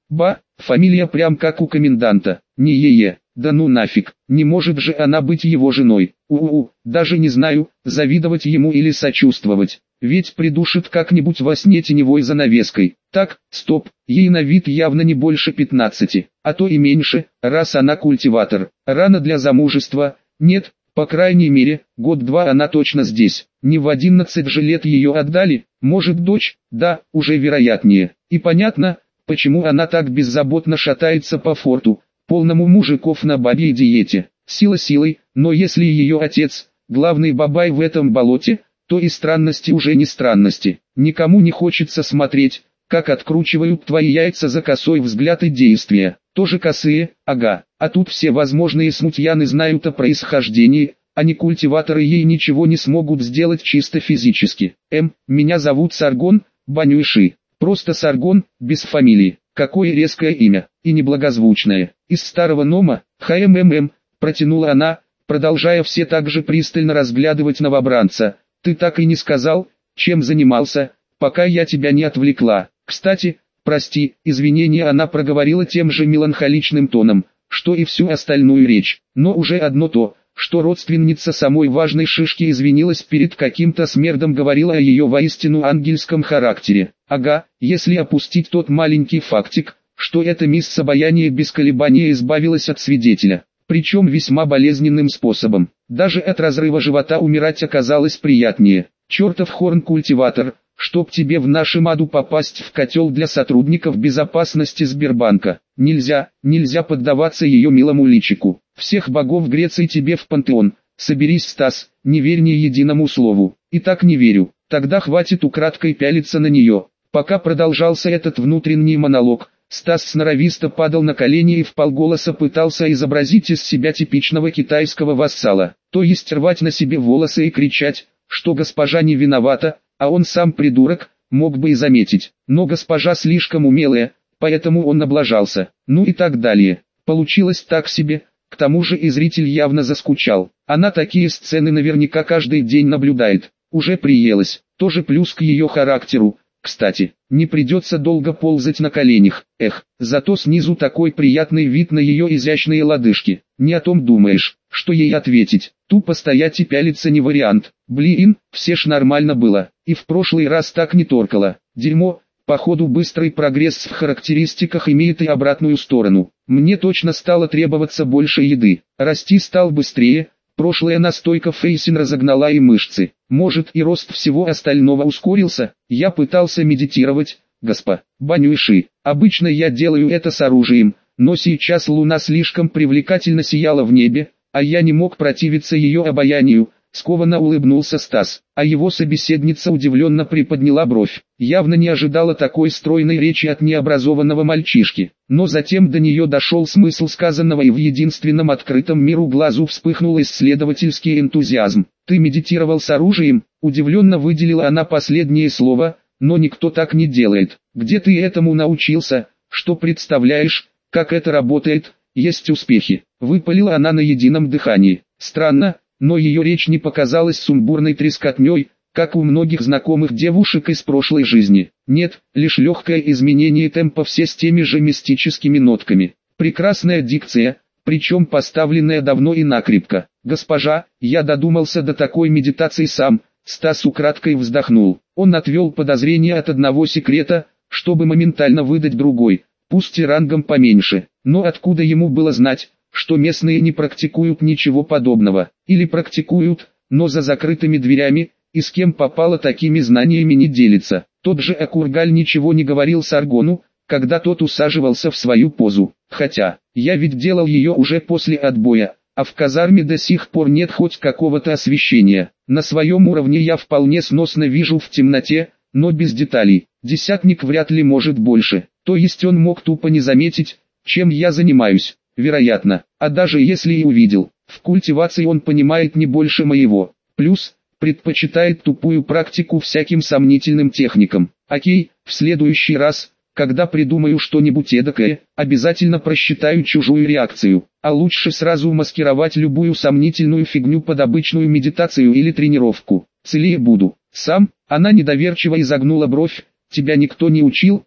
Ба, фамилия прям как у коменданта. Не е-е, да ну нафиг, не может же она быть его женой. У-у-у, даже не знаю, завидовать ему или сочувствовать. Ведь придушит как-нибудь во сне теневой занавеской. Так, стоп, ей на вид явно не больше пятнадцати, а то и меньше, раз она культиватор. Рано для замужества, нет, по крайней мере, год-два она точно здесь. Не в одиннадцать же лет ее отдали, может дочь, да, уже вероятнее. И понятно, почему она так беззаботно шатается по форту, полному мужиков на бабьей диете. Сила силой, но если ее отец, главный бабай в этом болоте, то и странности уже не странности. Никому не хочется смотреть, как откручивают твои яйца за косой взгляд и действия. Тоже косые, ага, а тут все возможные смутьяны знают о происхождении, а не культиваторы ей ничего не смогут сделать чисто физически. М, меня зовут Саргон, Банюйши. Просто Саргон, без фамилии. Какое резкое имя, и неблагозвучное. Из старого нома, хммм, протянула она, продолжая все так же пристально разглядывать новобранца. Ты так и не сказал, чем занимался, пока я тебя не отвлекла. Кстати, прости, извинения она проговорила тем же меланхоличным тоном, что и всю остальную речь. Но уже одно то, что родственница самой важной шишки извинилась перед каким-то смердом, говорила о ее воистину ангельском характере. Ага, если опустить тот маленький фактик, что эта мисс Обаяние без колебания избавилась от свидетеля, причем весьма болезненным способом. Даже от разрыва живота умирать оказалось приятнее. Чертов хорн-культиватор, чтоб тебе в нашем аду попасть в котел для сотрудников безопасности Сбербанка. Нельзя, нельзя поддаваться ее милому личику. Всех богов Греции тебе в пантеон. Соберись, Стас, не верь ни единому слову. И так не верю. Тогда хватит украдкой пялиться на нее. Пока продолжался этот внутренний монолог, Стас сноровисто падал на колени и вполголоса пытался изобразить из себя типичного китайского вассала, то есть рвать на себе волосы и кричать, что госпожа не виновата, а он сам придурок, мог бы и заметить, но госпожа слишком умелая, поэтому он облажался, ну и так далее. Получилось так себе, к тому же и зритель явно заскучал. Она такие сцены наверняка каждый день наблюдает, уже приелась, тоже плюс к ее характеру. Кстати, не придется долго ползать на коленях, эх, зато снизу такой приятный вид на ее изящные лодыжки. Не о том думаешь, что ей ответить, тупо стоять и пялиться не вариант. Блин, все ж нормально было, и в прошлый раз так не торкало. Дерьмо, походу быстрый прогресс в характеристиках имеет и обратную сторону. Мне точно стало требоваться больше еды, расти стал быстрее. Прошлая настойка Фейсин разогнала и мышцы. Может и рост всего остального ускорился. Я пытался медитировать, госпо Банюйши. Обычно я делаю это с оружием, но сейчас луна слишком привлекательно сияла в небе, а я не мог противиться ее обаянию. Скованно улыбнулся Стас, а его собеседница удивленно приподняла бровь. Явно не ожидала такой стройной речи от необразованного мальчишки. Но затем до нее дошел смысл сказанного, и в единственном открытом миру глазу вспыхнул исследовательский энтузиазм. «Ты медитировал с оружием?» Удивленно выделила она последнее слово, но никто так не делает. «Где ты этому научился? Что представляешь, как это работает? Есть успехи?» Выпалила она на едином дыхании. Странно, но ее речь не показалась сумбурной трескотней, как у многих знакомых девушек из прошлой жизни. Нет, лишь легкое изменение темпа, все с теми же мистическими нотками. Прекрасная дикция, причем поставленная давно и накрепко. «Госпожа, я додумался до такой медитации сам», Стас украдкой вздохнул. Он отвел подозрения от одного секрета, чтобы моментально выдать другой, пусть и рангом поменьше. Но откуда ему было знать, что местные не практикуют ничего подобного, или практикуют, но за закрытыми дверями, и с кем попало такими знаниями не делится. Тот же Акургаль ничего не говорил Саргону, когда тот усаживался в свою позу, хотя, я ведь делал ее уже после отбоя, а в казарме до сих пор нет хоть какого-то освещения. На своем уровне я вполне сносно вижу в темноте, но без деталей. Десятник вряд ли может больше, то есть он мог тупо не заметить, чем я занимаюсь. Вероятно, а даже если и увидел, в культивации он понимает не больше моего. Плюс, предпочитает тупую практику всяким сомнительным техникам. Окей, в следующий раз, когда придумаю что-нибудь эдакое, обязательно просчитаю чужую реакцию. А лучше сразу маскировать любую сомнительную фигню под обычную медитацию или тренировку. Целее буду. Сам, она недоверчиво изогнула бровь. Тебя никто не учил?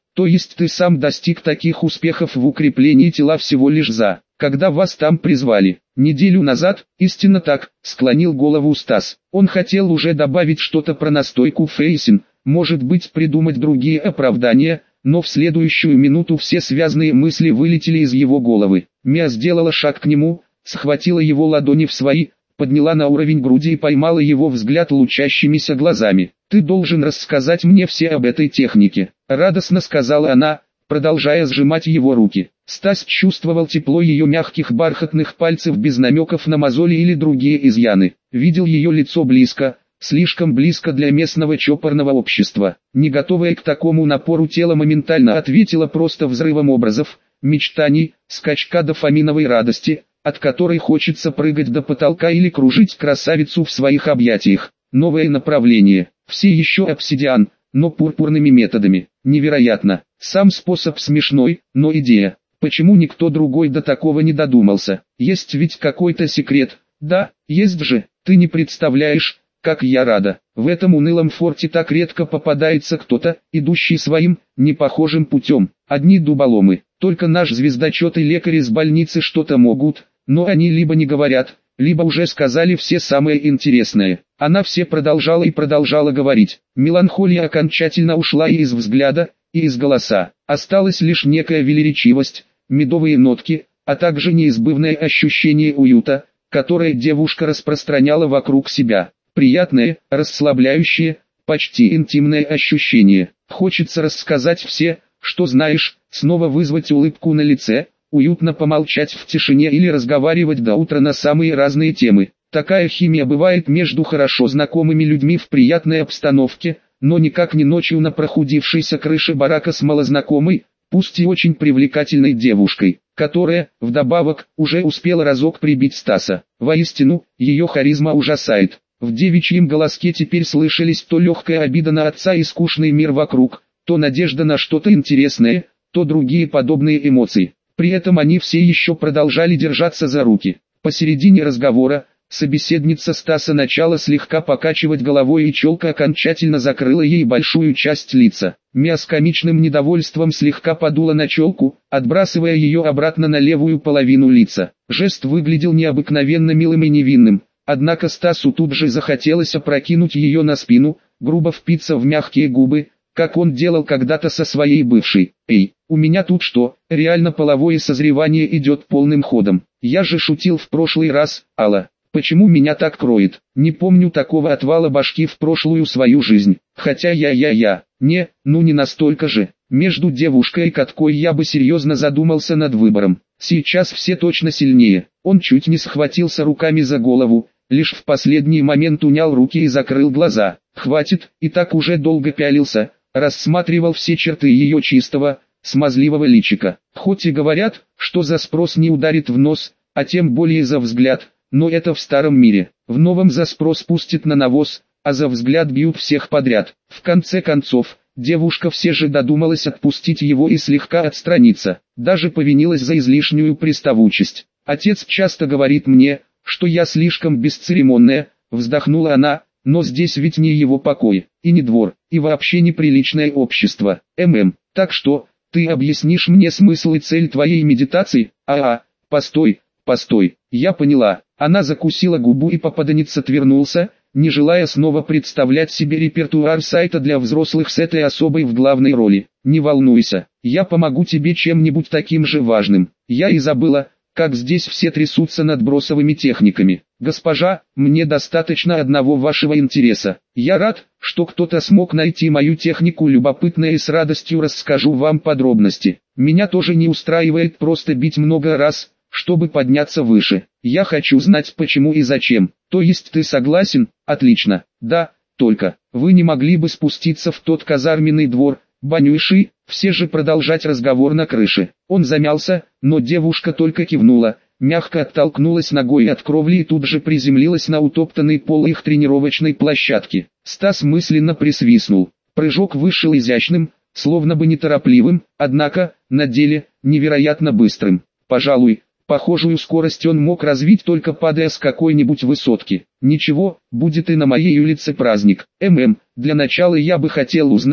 То есть ты сам достиг таких успехов в укреплении тела всего лишь за, когда вас там призвали, неделю назад? Истинно так, склонил голову Стас. Он хотел уже добавить что-то про настойку Фейсин, может быть придумать другие оправдания, но в следующую минуту все связанные мысли вылетели из его головы. Мия сделала шаг к нему, схватила его ладони в свои, подняла на уровень груди и поймала его взгляд лучащимися глазами. «Ты должен рассказать мне все об этой технике», — радостно сказала она, продолжая сжимать его руки. Стас чувствовал тепло ее мягких бархатных пальцев без намеков на мозоли или другие изъяны. Видел ее лицо близко, слишком близко для местного чопорного общества. Не готовая к такому напору тело моментально ответило просто взрывом образов, мечтаний, скачка дофаминовой радости, от которой хочется прыгать до потолка или кружить красавицу в своих объятиях. Новое направление, все еще обсидиан, но пурпурными методами. Невероятно. Сам способ смешной, но идея. Почему никто другой до такого не додумался? Есть ведь какой-то секрет. Да, есть же. Ты не представляешь, как я рада. В этом унылом форте так редко попадается кто-то, идущий своим, непохожим путем. Одни дуболомы. Только наш звездочет и лекарь из больницы что-то могут, но они либо не говорят, либо уже сказали все самое интересное. Она все продолжала и продолжала говорить. Меланхолия окончательно ушла и из взгляда, и из голоса. Осталась лишь некая велеречивость, медовые нотки, а также неизбывное ощущение уюта, которое девушка распространяла вокруг себя. Приятное, расслабляющее, почти интимное ощущение. Хочется рассказать все, что знаешь, снова вызвать улыбку на лице, уютно помолчать в тишине или разговаривать до утра на самые разные темы. Такая химия бывает между хорошо знакомыми людьми в приятной обстановке, но никак не ночью на прохудившейся крыше барака с малознакомой, пусть и очень привлекательной девушкой, которая, вдобавок, уже успела разок прибить Стаса. Воистину, ее харизма ужасает. В девичьем голоске теперь слышались то легкая обида на отца и скучный мир вокруг, то надежда на что-то интересное, то другие подобные эмоции. При этом они все еще продолжали держаться за руки. Посередине разговора, собеседница Стаса начала слегка покачивать головой, и челка окончательно закрыла ей большую часть лица. Мия с комичным недовольством слегка подула на челку, отбрасывая ее обратно на левую половину лица. Жест выглядел необыкновенно милым и невинным, однако Стасу тут же захотелось опрокинуть ее на спину, грубо впиться в мягкие губы, как он делал когда-то со своей бывшей. «Эй, у меня тут что, реально половое созревание идет полным ходом? Я же шутил в прошлый раз, Алла. Почему меня так кроет? Не помню такого отвала башки в прошлую свою жизнь. Хотя я-я-я, не, ну не настолько же. Между девушкой и каткой я бы серьезно задумался над выбором. Сейчас все точно сильнее». Он чуть не схватился руками за голову, лишь в последний момент унял руки и закрыл глаза. Хватит, и так уже долго пялился, рассматривал все черты ее чистого, смазливого личика. Хоть и говорят, что за спрос не ударит в нос, а тем более за взгляд, но это в старом мире. В новом за спрос пустит на навоз, а за взгляд бьют всех подряд. В конце концов, девушка все же додумалась отпустить его и слегка отстраниться. Даже повинилась за излишнюю приставучесть. «Отец часто говорит мне, что я слишком бесцеремонная», вздохнула она, «но здесь ведь не его покой, и не двор, и вообще неприличное общество. ММ, так что, ты объяснишь мне смысл и цель твоей медитации?» «А-а, постой, постой, я поняла». Она закусила губу, и попаданец отвернулся, не желая снова представлять себе репертуар сайта для взрослых с этой особой в главной роли. «Не волнуйся, я помогу тебе чем-нибудь таким же важным. Я и забыла, как здесь все трясутся над бросовыми техниками. Госпожа, мне достаточно одного вашего интереса. Я рад, что кто-то смог найти мою технику любопытно, и с радостью расскажу вам подробности. Меня тоже не устраивает просто бить много раз, чтобы подняться выше. Я хочу знать почему и зачем. То есть ты согласен? Отлично. Да, только, вы не могли бы спуститься в тот казарменный двор, Банюши, все же продолжать разговор на крыше. Он замялся, но девушка только кивнула, мягко оттолкнулась ногой от кровли и тут же приземлилась на утоптанный пол их тренировочной площадки. Стас мысленно присвистнул. Прыжок вышел изящным, словно бы неторопливым, однако, на деле, невероятно быстрым. Пожалуй, похожую скорость он мог развить только падая с какой-нибудь высотки. Ничего, будет и на моей улице праздник. ММ, для начала я бы хотел узнать,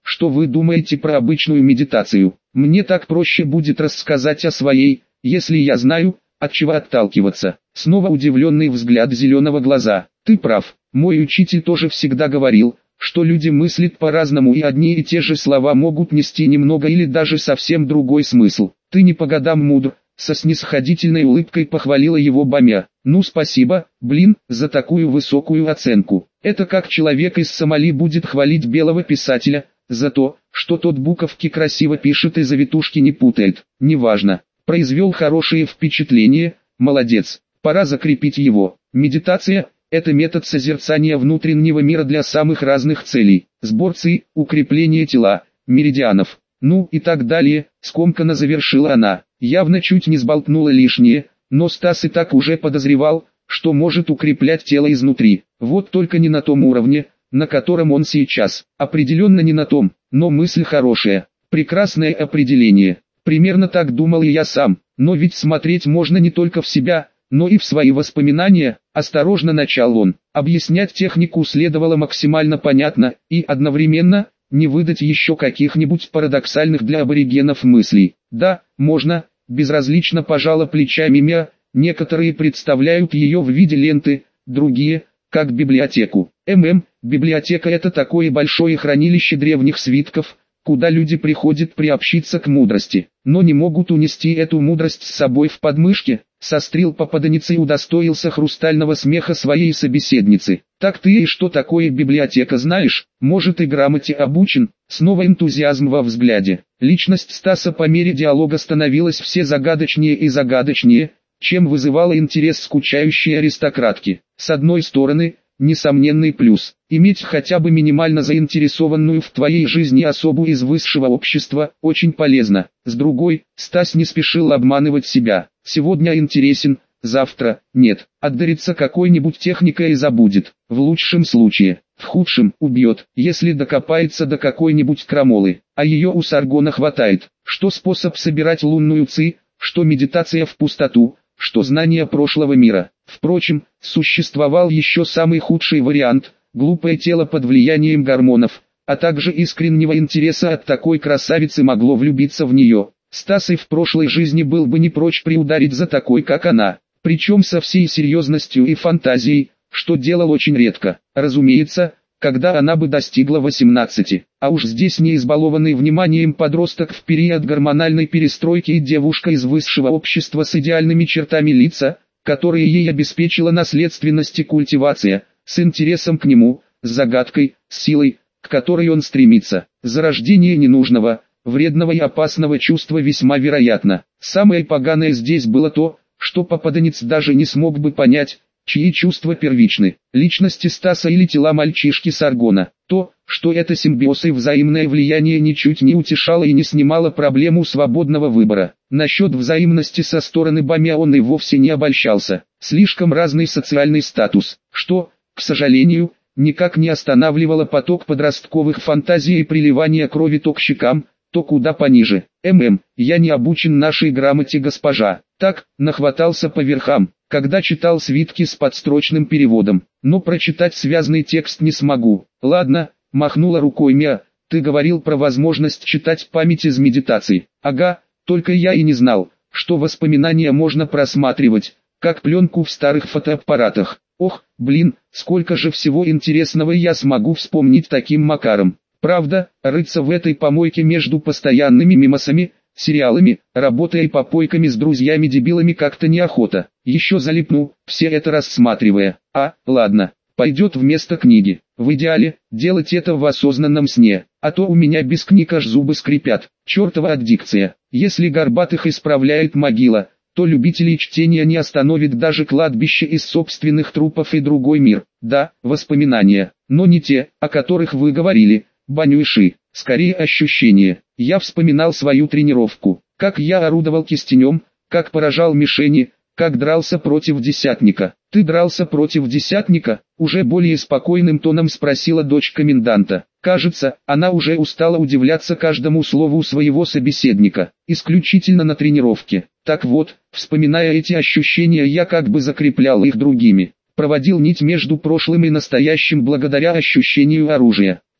что вы думаете про обычную медитацию. Мне так проще будет рассказать о своей, если я знаю, от чего отталкиваться. Снова удивленный взгляд зеленого глаза. Ты прав, мой учитель тоже всегда говорил, что люди мыслят по-разному и одни и те же слова могут нести немного или даже совсем другой смысл. Ты не по годам мудр, со снисходительной улыбкой похвалила его Бамя. Ну спасибо, блин, за такую высокую оценку. Это как человек из Сомали будет хвалить белого писателя, за то, что тот буковки красиво пишет и завитушки не путает. Неважно. Произвел хорошее впечатление, молодец. Пора закрепить его. Медитация – это метод созерцания внутреннего мира для самых разных целей. Сбор ци, укрепление тела, меридианов, ну и так далее, скомканно завершила она. Явно чуть не сболтнула лишнее, но Стас и так уже подозревал, что может укреплять тело изнутри. Вот только не на том уровне, на котором он сейчас. Определенно не на том, но мысль хорошая. Прекрасное определение. Примерно так думал и я сам, но ведь смотреть можно не только в себя, но и в свои воспоминания. Осторожно начал он. Объяснять технику следовало максимально понятно и одновременно не выдать еще каких-нибудь парадоксальных для аборигенов мыслей. Да, можно, безразлично пожала плечами Мия, некоторые представляют ее в виде ленты, другие, как библиотеку. ММ, библиотека это такое большое хранилище древних свитков, куда люди приходят приобщиться к мудрости, но не могут унести эту мудрость с собой в подмышке, сострил попаданец и удостоился хрустального смеха своей собеседницы. Так ты и что такое библиотека знаешь, может и грамоте обучен? Снова энтузиазм во взгляде. Личность Стаса по мере диалога становилась все загадочнее и загадочнее, чем вызывала интерес скучающей аристократки. С одной стороны, несомненный плюс. Иметь хотя бы минимально заинтересованную в твоей жизни особу из высшего общества очень полезно. С другой, Стас не спешил обманывать себя. Сегодня интересен, завтра нет. Отдарится какой-нибудь техникой и забудет. В лучшем случае, в худшем убьет, если докопается до какой-нибудь крамолы. А ее у Саргона хватает. Что способ собирать лунную ци, что медитация в пустоту, что знание прошлого мира. Впрочем, существовал еще самый худший вариант – глупое тело под влиянием гормонов, а также искреннего интереса от такой красавицы могло влюбиться в нее. Стас и в прошлой жизни был бы не прочь приударить за такой, как она, причем со всей серьезностью и фантазией, что делал очень редко, разумеется, когда она бы достигла восемнадцати. А уж здесь не избалованный вниманием подросток в период гормональной перестройки и девушка из высшего общества с идеальными чертами лица, которые ей обеспечила наследственность и культивация, с интересом к нему, с загадкой, с силой, к которой он стремится. Зарождение ненужного, вредного и опасного чувства весьма вероятно. Самое поганое здесь было то, что попаданец даже не смог бы понять, чьи чувства первичны, личности Стаса или тела мальчишки Саргона. То, что это симбиоз и взаимное влияние ничуть не утешало и не снимало проблему свободного выбора. Насчет взаимности со стороны Бамя он и вовсе не обольщался. Слишком разный социальный статус, что, к сожалению, никак не останавливало поток подростковых фантазий и приливания крови то к щекам, то куда пониже. ММ, я не обучен нашей грамоте, госпожа. Так, нахватался по верхам, когда читал свитки с подстрочным переводом, но прочитать связный текст не смогу. Ладно, махнула рукой Мия, ты говорил про возможность читать память из медитации. Ага, только я и не знал, что воспоминания можно просматривать, как пленку в старых фотоаппаратах. Ох, блин, сколько же всего интересного я смогу вспомнить таким макаром. Правда, рыться в этой помойке между постоянными мемосами, сериалами, работой и попойками с друзьями-дебилами как-то неохота. Еще залипну, все это рассматривая. А, ладно, пойдет вместо книги. В идеале, делать это в осознанном сне, а то у меня без книг аж зубы скрипят. Чертова аддикция. Если горбатых исправляет могила, то любителей чтения не остановит даже кладбище из собственных трупов и другой мир. Да, воспоминания, но не те, о которых вы говорили, Банюши, скорее ощущения. Я вспоминал свою тренировку, как я орудовал кистенем, как поражал мишени, как дрался против десятника. Ты дрался против десятника? Уже более спокойным тоном спросила дочь коменданта. Кажется, она уже устала удивляться каждому слову своего собеседника, исключительно на тренировке. Так вот, вспоминая эти ощущения, я как бы закреплял их другими. Проводил нить между прошлым и настоящим благодаря ощущению оружия.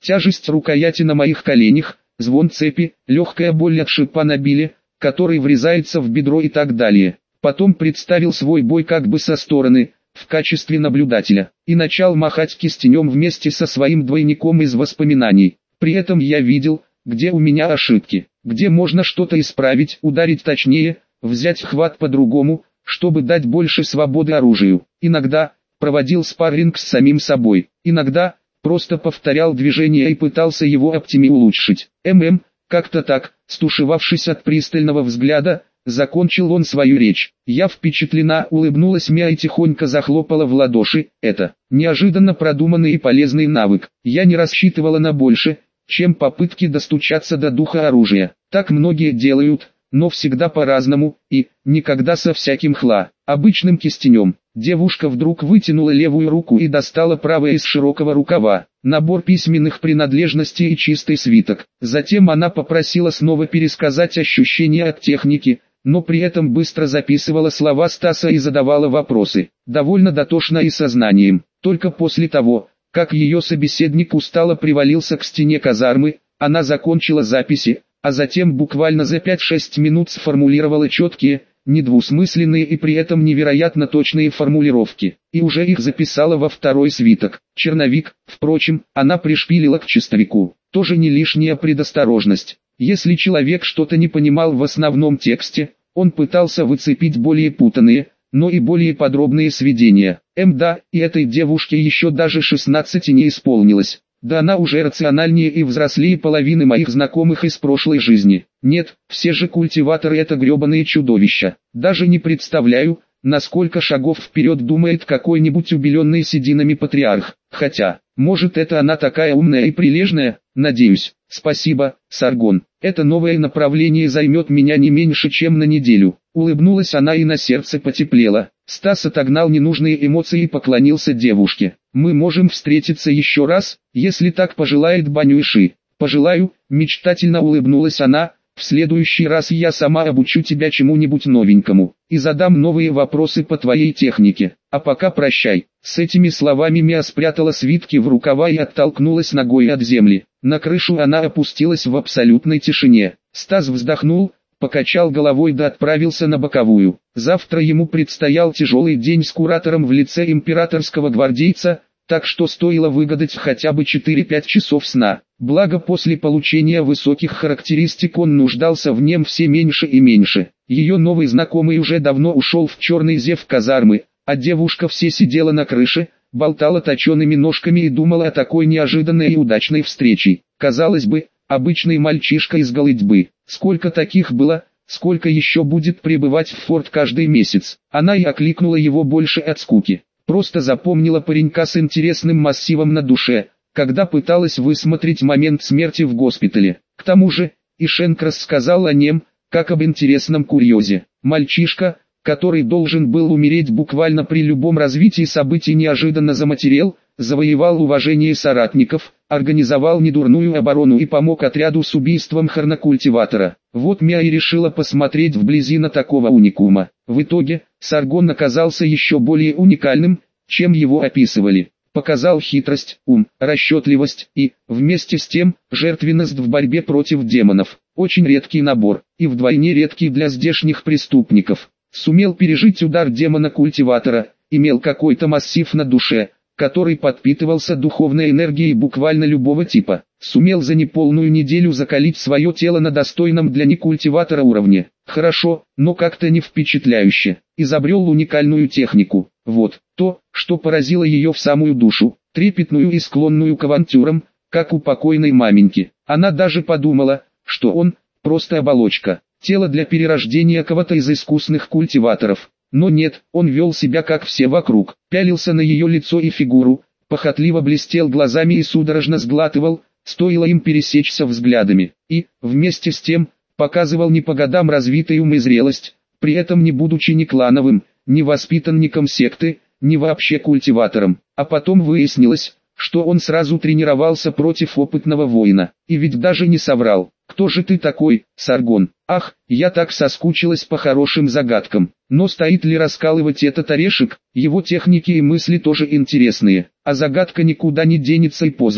Тяжесть рукояти на моих коленях, звон цепи, легкая боль от шипа на биле, который врезается в бедро и так далее. Потом представил свой бой как бы со стороны, в качестве наблюдателя, и начал махать кистенем вместе со своим двойником из воспоминаний. При этом я видел, где у меня ошибки, где можно что-то исправить, ударить точнее, взять хват по-другому, чтобы дать больше свободы оружию. Иногда проводил спарринг с самим собой, иногда просто повторял движение и пытался его оптими улучшить. ММ, как-то так, стушевавшись от пристального взгляда, закончил он свою речь. Я впечатлена, улыбнулась Мия и тихонько захлопала в ладоши. Это неожиданно продуманный и полезный навык. Я не рассчитывала на больше, чем попытки достучаться до духа оружия. Так многие делают, но всегда по-разному, и никогда со всяким хла. Обычным кистенем. Девушка вдруг вытянула левую руку и достала правой из широкого рукава набор письменных принадлежностей и чистый свиток. Затем она попросила снова пересказать ощущения от техники, но при этом быстро записывала слова Стаса и задавала вопросы, довольно дотошно и сознанием. Только после того, как ее собеседник устало привалился к стене казармы, она закончила записи, а затем буквально за пять-шесть минут сформулировала четкие, недвусмысленные и при этом невероятно точные формулировки, и уже их записала во второй свиток. Черновик, впрочем, она пришпилила к чистовику. Тоже не лишняя предосторожность. Если человек что-то не понимал в основном тексте, он пытался выцепить более путанные, но и более подробные сведения. Мда, и этой девушке еще даже шестнадцати не исполнилось. Да она уже рациональнее и взрослее половины моих знакомых из прошлой жизни. Нет, все же культиваторы это гребаные чудовища. Даже не представляю, на сколько шагов вперед думает какой-нибудь убеленный сединами патриарх. Хотя, может это она такая умная и прилежная, надеюсь. Спасибо, Саргон. Это новое направление займет меня не меньше, чем на неделю. Улыбнулась она и на сердце потеплело. Стас отогнал ненужные эмоции и поклонился девушке. Мы можем встретиться еще раз, если так пожелает Банюши. Пожелаю, мечтательно улыбнулась она. В следующий раз я сама обучу тебя чему-нибудь новенькому и задам новые вопросы по твоей технике. А пока прощай. С этими словами Мия спрятала свитки в рукава и оттолкнулась ногой от земли. На крышу она опустилась в абсолютной тишине. Стас вздохнул, покачал головой да отправился на боковую. Завтра ему предстоял тяжелый день с куратором в лице императорского гвардейца, так что стоило выгадать хотя бы четыре-пять часов сна. Благо после получения высоких характеристик он нуждался в нем все меньше и меньше. Ее новый знакомый уже давно ушел в черный зев казармы, а девушка все сидела на крыше, болтала точеными ножками и думала о такой неожиданной и удачной встрече. Казалось бы, обычный мальчишка из Голытьбы. Сколько таких было, сколько еще будет прибывать в форт каждый месяц. Она и окликнула его больше от скуки. Просто запомнила паренька с интересным массивом на душе, когда пыталась высмотреть момент смерти в госпитале. К тому же, Ишенк рассказал о нем, как об интересном курьезе. Мальчишка, который должен был умереть буквально при любом развитии событий, неожиданно заматерел, завоевал уважение соратников, организовал недурную оборону и помог отряду с убийством хорнокультиватора. Вот Мия и решила посмотреть вблизи на такого уникума. В итоге, Саргон оказался еще более уникальным, чем его описывали. Показал хитрость, ум, расчетливость и, вместе с тем, жертвенность в борьбе против демонов. Очень редкий набор, и вдвойне редкий для здешних преступников. Сумел пережить удар демона-культиватора, имел какой-то массив на душе, который подпитывался духовной энергией буквально любого типа. Сумел за неполную неделю закалить свое тело на достойном для некультиватора уровне. Хорошо, но как-то не впечатляюще. Изобрел уникальную технику. Вот, то, что поразило ее в самую душу, трепетную и склонную к авантюрам, как у покойной маменьки. Она даже подумала, что он, просто оболочка, тело для перерождения кого-то из искусных культиваторов. Но нет, он вел себя как все вокруг, пялился на ее лицо и фигуру, похотливо блестел глазами и судорожно сглатывал, стоило им пересечься взглядами, и, вместе с тем, показывал не по годам развитый ум и зрелость, при этом не будучи ни клановым, ни воспитанником секты, ни вообще культиватором. А потом выяснилось, что он сразу тренировался против опытного воина, и ведь даже не соврал. «Кто же ты такой, Саргон? Ах, я так соскучилась по хорошим загадкам. Но стоит ли раскалывать этот орешек? Его техники и мысли тоже интересные, а загадка никуда не денется и позже.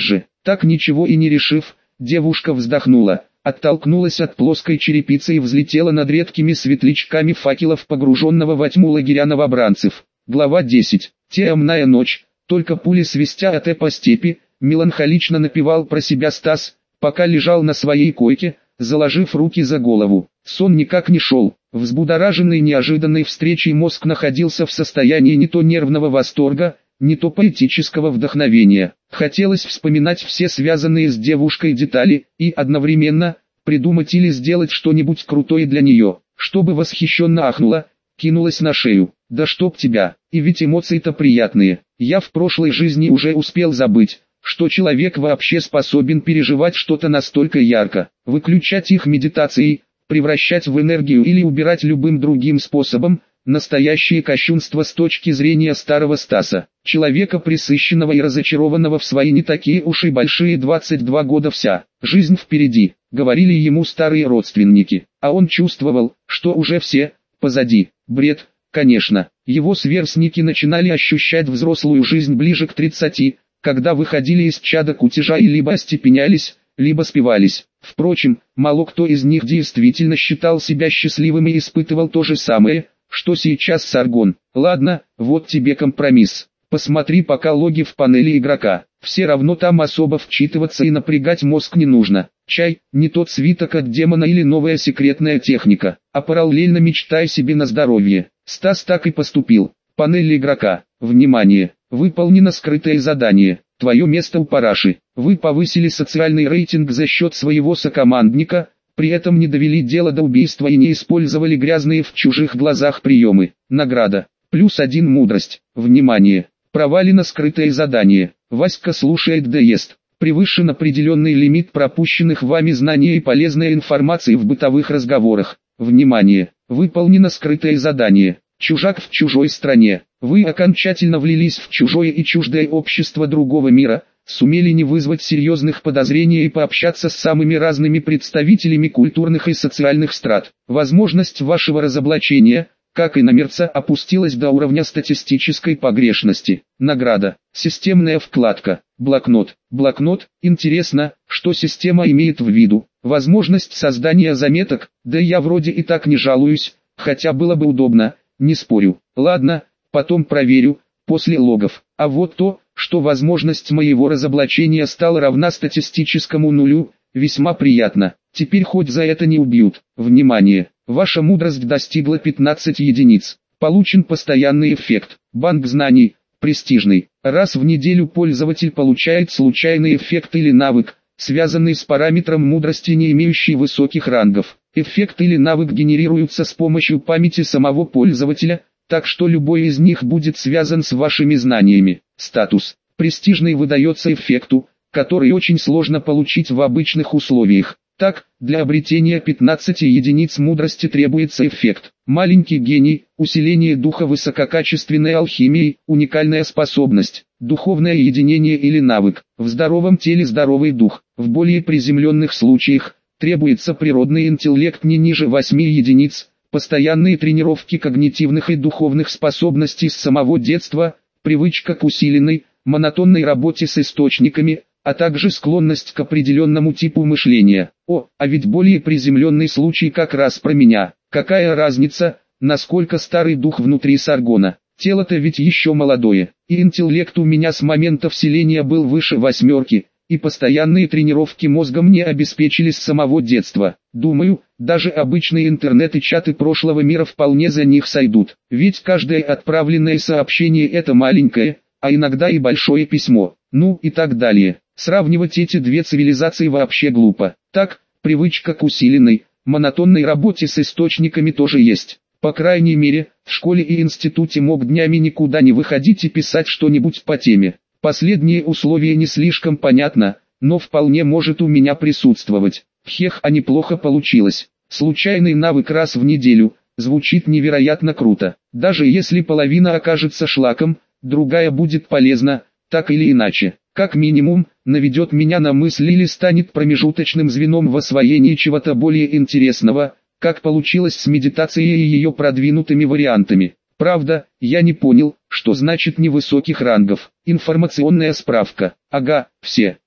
Так ничего и не решив, девушка вздохнула, оттолкнулась от плоской черепицы и взлетела над редкими светлячками факелов погруженного во тьму лагеря новобранцев. Глава десять. Темная ночь, только пули свистя от по степи, меланхолично напевал про себя Стас, пока лежал на своей койке, заложив руки за голову. Сон никак не шел. Взбудораженный неожиданной встречей мозг находился в состоянии не то нервного восторга, не то поэтического вдохновения. Хотелось вспоминать все связанные с девушкой детали, и одновременно придумать или сделать что-нибудь крутое для нее, чтобы восхищенно ахнула, кинулась на шею. Да чтоб тебя, и ведь эмоции-то приятные. Я в прошлой жизни уже успел забыть, что человек вообще способен переживать что-то настолько ярко, выключать их медитацией, превращать в энергию или убирать любым другим способом. Настоящее кощунство с точки зрения старого Стаса, человека пресыщенного и разочарованного в свои не такие уж и большие двадцать два года. Вся жизнь впереди, говорили ему старые родственники, а он чувствовал, что уже все позади. Бред, конечно. Его сверстники начинали ощущать взрослую жизнь ближе к тридцати, когда выходили из чада кутежа и либо остепенялись, либо спивались. Впрочем, мало кто из них действительно считал себя счастливым и испытывал то же самое, что сейчас Саргон. Ладно, вот тебе компромисс. Посмотри пока логи в панели игрока. Все равно там особо вчитываться и напрягать мозг не нужно. Чай, не тот свиток от демона или новая секретная техника, а параллельно мечтай себе на здоровье. Стас так и поступил. Панель игрока. Внимание! Выполнено скрытое задание. Твое место у параши. Вы повысили социальный рейтинг за счет своего сокомандника, при этом не довели дело до убийства и не использовали грязные в чужих глазах приемы. Награда. Плюс один мудрость. Внимание! Провалено скрытое задание. Васька слушает да ест. Превышен определенный лимит пропущенных вами знаний и полезной информации в бытовых разговорах. Внимание! Выполнено скрытое задание. Чужак в чужой стране. Вы окончательно влились в чужое и чуждое общество другого мира, сумели не вызвать серьезных подозрений и пообщаться с самыми разными представителями культурных и социальных страт. Возможность вашего разоблачения, как и иномерца, опустилась до уровня статистической погрешности. Награда. Системная вкладка. Блокнот. Блокнот. Интересно, что система имеет в виду. Возможность создания заметок, да я вроде и так не жалуюсь, хотя было бы удобно, не спорю. Ладно, потом проверю, после логов. А вот то, что возможность моего разоблачения стала равна статистическому нулю, весьма приятно. Теперь хоть за это не убьют. Внимание! Ваша мудрость достигла пятнадцати единиц. Получен постоянный эффект. Банк знаний. Престижный. Раз в неделю пользователь получает случайный эффект или навык, связанный с параметром мудрости, не имеющий высоких рангов. Эффект или навык генерируются с помощью памяти самого пользователя, так что любой из них будет связан с вашими знаниями. Статус. Престижный выдается эффекту, который очень сложно получить в обычных условиях. Так, для обретения пятнадцати единиц мудрости требуется эффект. Маленький гений, усиление духа высококачественной алхимией, уникальная способность, духовное единение или навык. В здоровом теле здоровый дух. В более приземленных случаях требуется природный интеллект не ниже восьми единиц, постоянные тренировки когнитивных и духовных способностей с самого детства, привычка к усиленной, монотонной работе с источниками, а также склонность к определенному типу мышления. О, а ведь более приземленный случай как раз про меня. Какая разница, насколько старый дух внутри Саргона? Тело-то ведь еще молодое, и интеллект у меня с момента вселения был выше восьмерки, и постоянные тренировки мозга мне обеспечили с самого детства. Думаю, даже обычные интернет и чаты прошлого мира вполне за них сойдут, ведь каждое отправленное сообщение — это маленькое, а иногда и большое письмо, ну и так далее. Сравнивать эти две цивилизации вообще глупо. Так, привычка к усиленной, монотонной работе с источниками тоже есть. По крайней мере, в школе и институте мог днями никуда не выходить и писать что-нибудь по теме. Последнее условие не слишком понятно, но вполне может у меня присутствовать. Хех, а неплохо получилось. Случайный навык раз в неделю, звучит невероятно круто. Даже если половина окажется шлаком, другая будет полезна, так или иначе. Как минимум, наведет меня на мысль или станет промежуточным звеном в освоении чего-то более интересного, как получилось с медитацией и ее продвинутыми вариантами. Правда, я не понял, что значит невысоких рангов. Информационная справка. Ага, все.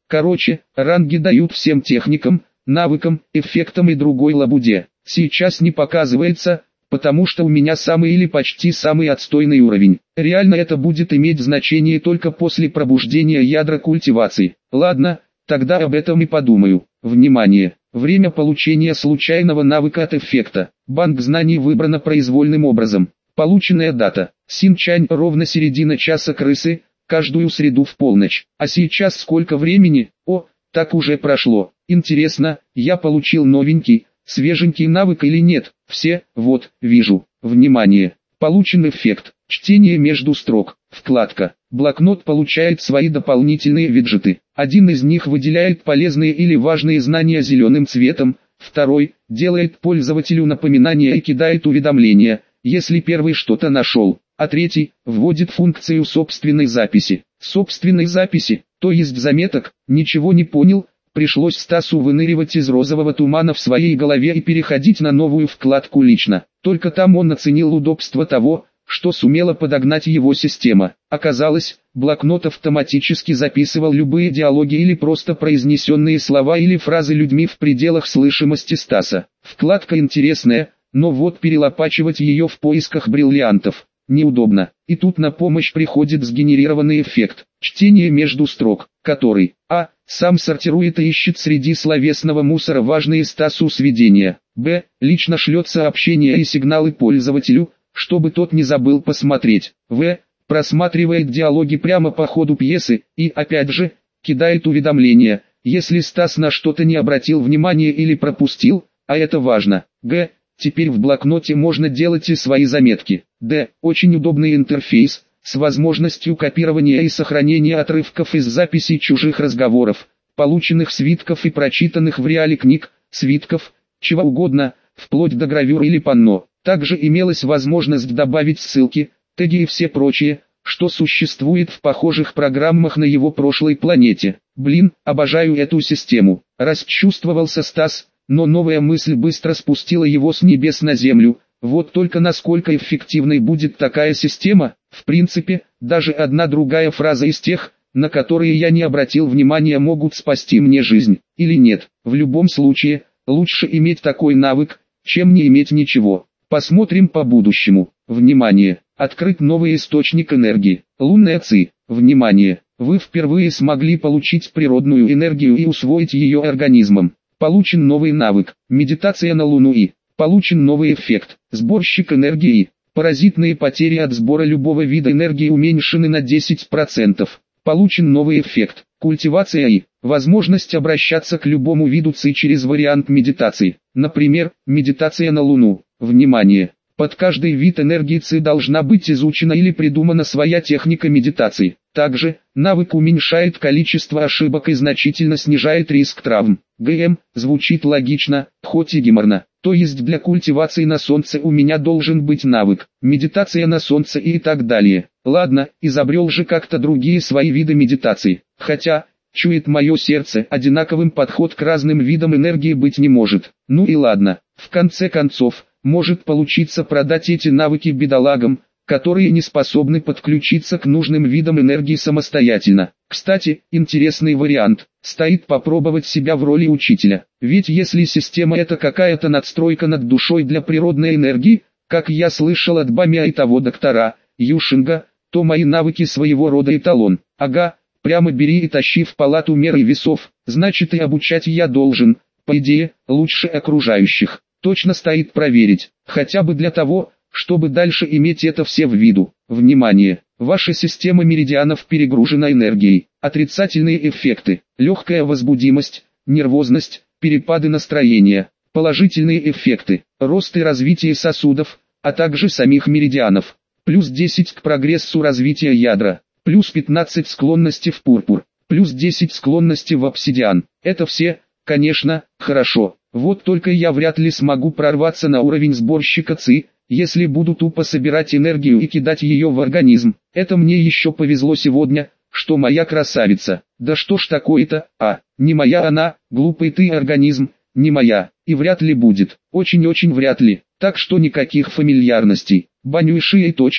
Короче, ранги дают всем техникам, навыкам, эффектам и другой лабуде. Сейчас не показывается, потому что у меня самый или почти самый отстойный уровень. Реально это будет иметь значение только после пробуждения ядра культивации. Ладно, тогда об этом и подумаю. Внимание! Время получения случайного навыка от эффекта. Банк знаний выбрано произвольным образом. Полученная дата. Синчань, ровно середина часа крысы, каждую среду в полночь. А сейчас сколько времени? О, так уже прошло. Интересно, я получил новенький, свеженький навык или нет? Все, вот, вижу. Внимание! Получен эффект. Чтение между строк. Вкладка. Блокнот получает свои дополнительные виджеты. Один из них выделяет полезные или важные знания зеленым цветом, второй делает пользователю напоминания и кидает уведомления, если первый что-то нашел, а третий вводит функцию собственной записи. Собственной записи, то есть заметок, ничего не понял. Пришлось Стасу выныривать из розового тумана в своей голове и переходить на новую вкладку «Лично». Только там он оценил удобство того, что сумела подогнать его система. Оказалось, блокнот автоматически записывал любые диалоги или просто произнесенные слова или фразы людьми в пределах слышимости Стаса. Вкладка интересная, но вот перелопачивать ее в поисках бриллиантов неудобно. И тут на помощь приходит сгенерированный эффект. Чтение между строк, который а. сам сортирует и ищет среди словесного мусора важные Стасу сведения, б. лично шлет сообщения и сигналы пользователю, чтобы тот не забыл посмотреть, в. просматривает диалоги прямо по ходу пьесы и, опять же, кидает уведомления, если Стас на что-то не обратил внимания или пропустил, а это важно, г. теперь в блокноте можно делать и свои заметки, д. очень удобный интерфейс, с возможностью копирования и сохранения отрывков из записей чужих разговоров, полученных свитков и прочитанных в реале книг, свитков, чего угодно, вплоть до гравюр или панно. Также имелась возможность добавить ссылки, теги и все прочее, что существует в похожих программах на его прошлой планете. Блин, обожаю эту систему. Расчувствовался Стас, но новая мысль быстро спустила его с небес на землю. Вот только насколько эффективной будет такая система? В принципе, даже одна другая фраза из тех, на которые я не обратил внимания, могут спасти мне жизнь. Или нет? В любом случае, лучше иметь такой навык, чем не иметь ничего. Посмотрим по будущему. Внимание! Открыт новый источник энергии. Лунная ци. Внимание! Вы впервые смогли получить природную энергию и усвоить ее организмом. Получен новый навык. Медитация на Луну и получен новый эффект. Сборщик энергии. Паразитные потери от сбора любого вида энергии уменьшены на десять процентов. Получен новый эффект. Культивация и возможность обращаться к любому виду ци через вариант медитации. Например, медитация на Луну. Внимание! Под каждый вид энергии ци должна быть изучена или придумана своя техника медитации. Также, навык уменьшает количество ошибок и значительно снижает риск травм. ГМ, звучит логично, хоть и геморно. То есть для культивации на солнце у меня должен быть навык, медитация на солнце и так далее. Ладно, изобрел же как-то другие свои виды медитации. Хотя, чует мое сердце, одинаковым подход к разным видам энергии быть не может. Ну и ладно, в конце концов, может получиться продать эти навыки бедолагам, которые не способны подключиться к нужным видам энергии самостоятельно. Кстати, интересный вариант. Стоит попробовать себя в роли учителя. Ведь если система это какая-то надстройка над душой для природной энергии, как я слышал от Бамия и того доктора Юшинга, то мои навыки своего рода эталон. Ага, прямо бери и тащи в палату меры весов, значит и обучать я должен, по идее, лучше окружающих. Точно стоит проверить, хотя бы для того, чтобы дальше иметь это все в виду. Внимание! Ваша система меридианов перегружена энергией. Отрицательные эффекты, легкая возбудимость, нервозность, перепады настроения. Положительные эффекты, рост и развитие сосудов, а также самих меридианов. Плюс десять к прогрессу развития ядра, плюс пятнадцать склонности в пурпур, плюс десять склонности в обсидиан. Это все, конечно, хорошо. Вот только я вряд ли смогу прорваться на уровень сборщика ци, если буду тупо собирать энергию и кидать ее в организм. Это мне еще повезло сегодня, что моя красавица. Да что ж такое-то, а, не моя она, глупый ты организм, не моя, и вряд ли будет, очень-очень вряд ли. Так что никаких фамильярностей. Банюиши и точка,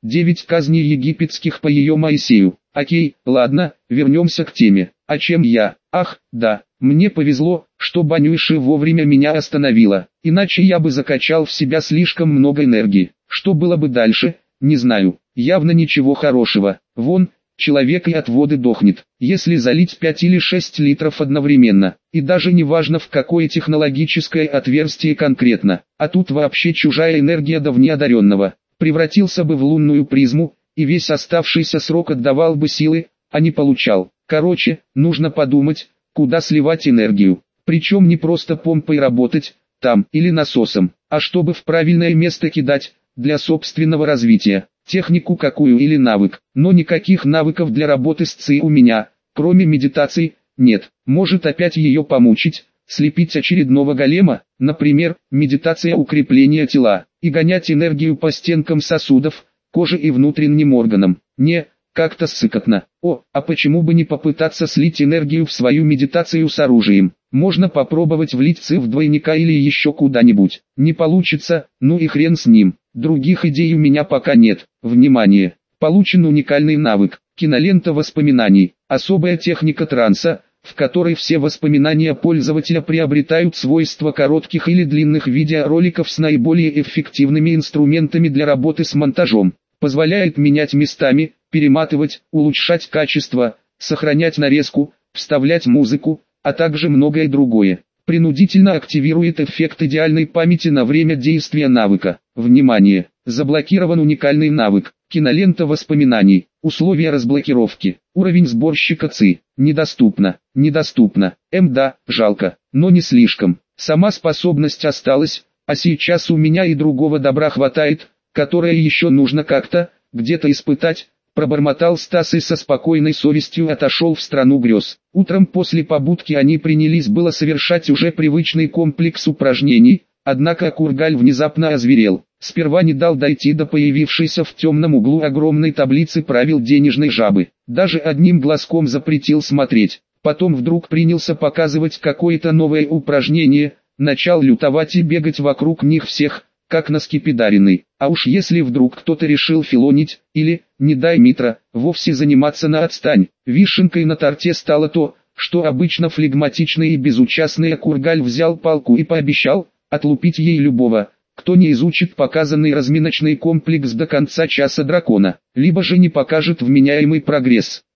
девять казней египетских по ее Моисею. Окей, ладно, вернемся к теме. А чем я? Ах, да, мне повезло, что Банюши вовремя меня остановила, иначе я бы закачал в себя слишком много энергии. Что было бы дальше, не знаю, явно ничего хорошего. Вон, человек и от воды дохнет, если залить пять или шесть литров одновременно, и даже не важно в какое технологическое отверстие конкретно, а тут вообще чужая энергия до неодаренного, превратился бы в лунную призму, и весь оставшийся срок отдавал бы силы, а не получал. Короче, нужно подумать, куда сливать энергию, причем не просто помпой работать, там, или насосом, а чтобы в правильное место кидать, для собственного развития, технику какую или навык, но никаких навыков для работы с ЦИ у меня, кроме медитации, нет. Может опять ее помучить, слепить очередного голема, например, медитация укрепления тела, и гонять энергию по стенкам сосудов, коже и внутренним органам. Не, как-то ссыкотно. О, а почему бы не попытаться слить энергию в свою медитацию с оружием? Можно попробовать влить ЦИ в двойника или еще куда-нибудь. Не получится, ну и хрен с ним. Других идей у меня пока нет. Внимание! Получен уникальный навык. Кинолента воспоминаний. Особая техника транса, в которой все воспоминания пользователя приобретают свойства коротких или длинных видеороликов с наиболее эффективными инструментами для работы с монтажом. Позволяет менять местами, перематывать, улучшать качество, сохранять нарезку, вставлять музыку, а также многое другое. Принудительно активирует эффект идеальной памяти на время действия навыка. Внимание! Заблокирован уникальный навык. Кинолента воспоминаний. Условия разблокировки. Уровень сборщика ЦИ. Недоступно. Недоступно. М да, жалко, но не слишком. Сама способность осталась, а сейчас у меня и другого добра хватает, которое еще нужно как-то, где-то испытать. Пробормотал Стас и со спокойной совестью отошел в страну грез. Утром после побудки они принялись было совершать уже привычный комплекс упражнений, однако Кургаль внезапно озверел. Сперва не дал дойти до появившейся в темном углу огромной таблицы правил денежной жабы. Даже одним глазком запретил смотреть. Потом вдруг принялся показывать какое-то новое упражнение, начал лютовать и бегать вокруг них всех, как наскепидаренный. А уж если вдруг кто-то решил филонить, или, не дай Митра, вовсе заниматься на отстань, вишенкой на торте стало то, что обычно флегматичный и безучастный Кургаль взял палку и пообещал отлупить ей любого, кто не изучит показанный разминочный комплекс до конца часа дракона, либо же не покажет вменяемый прогресс.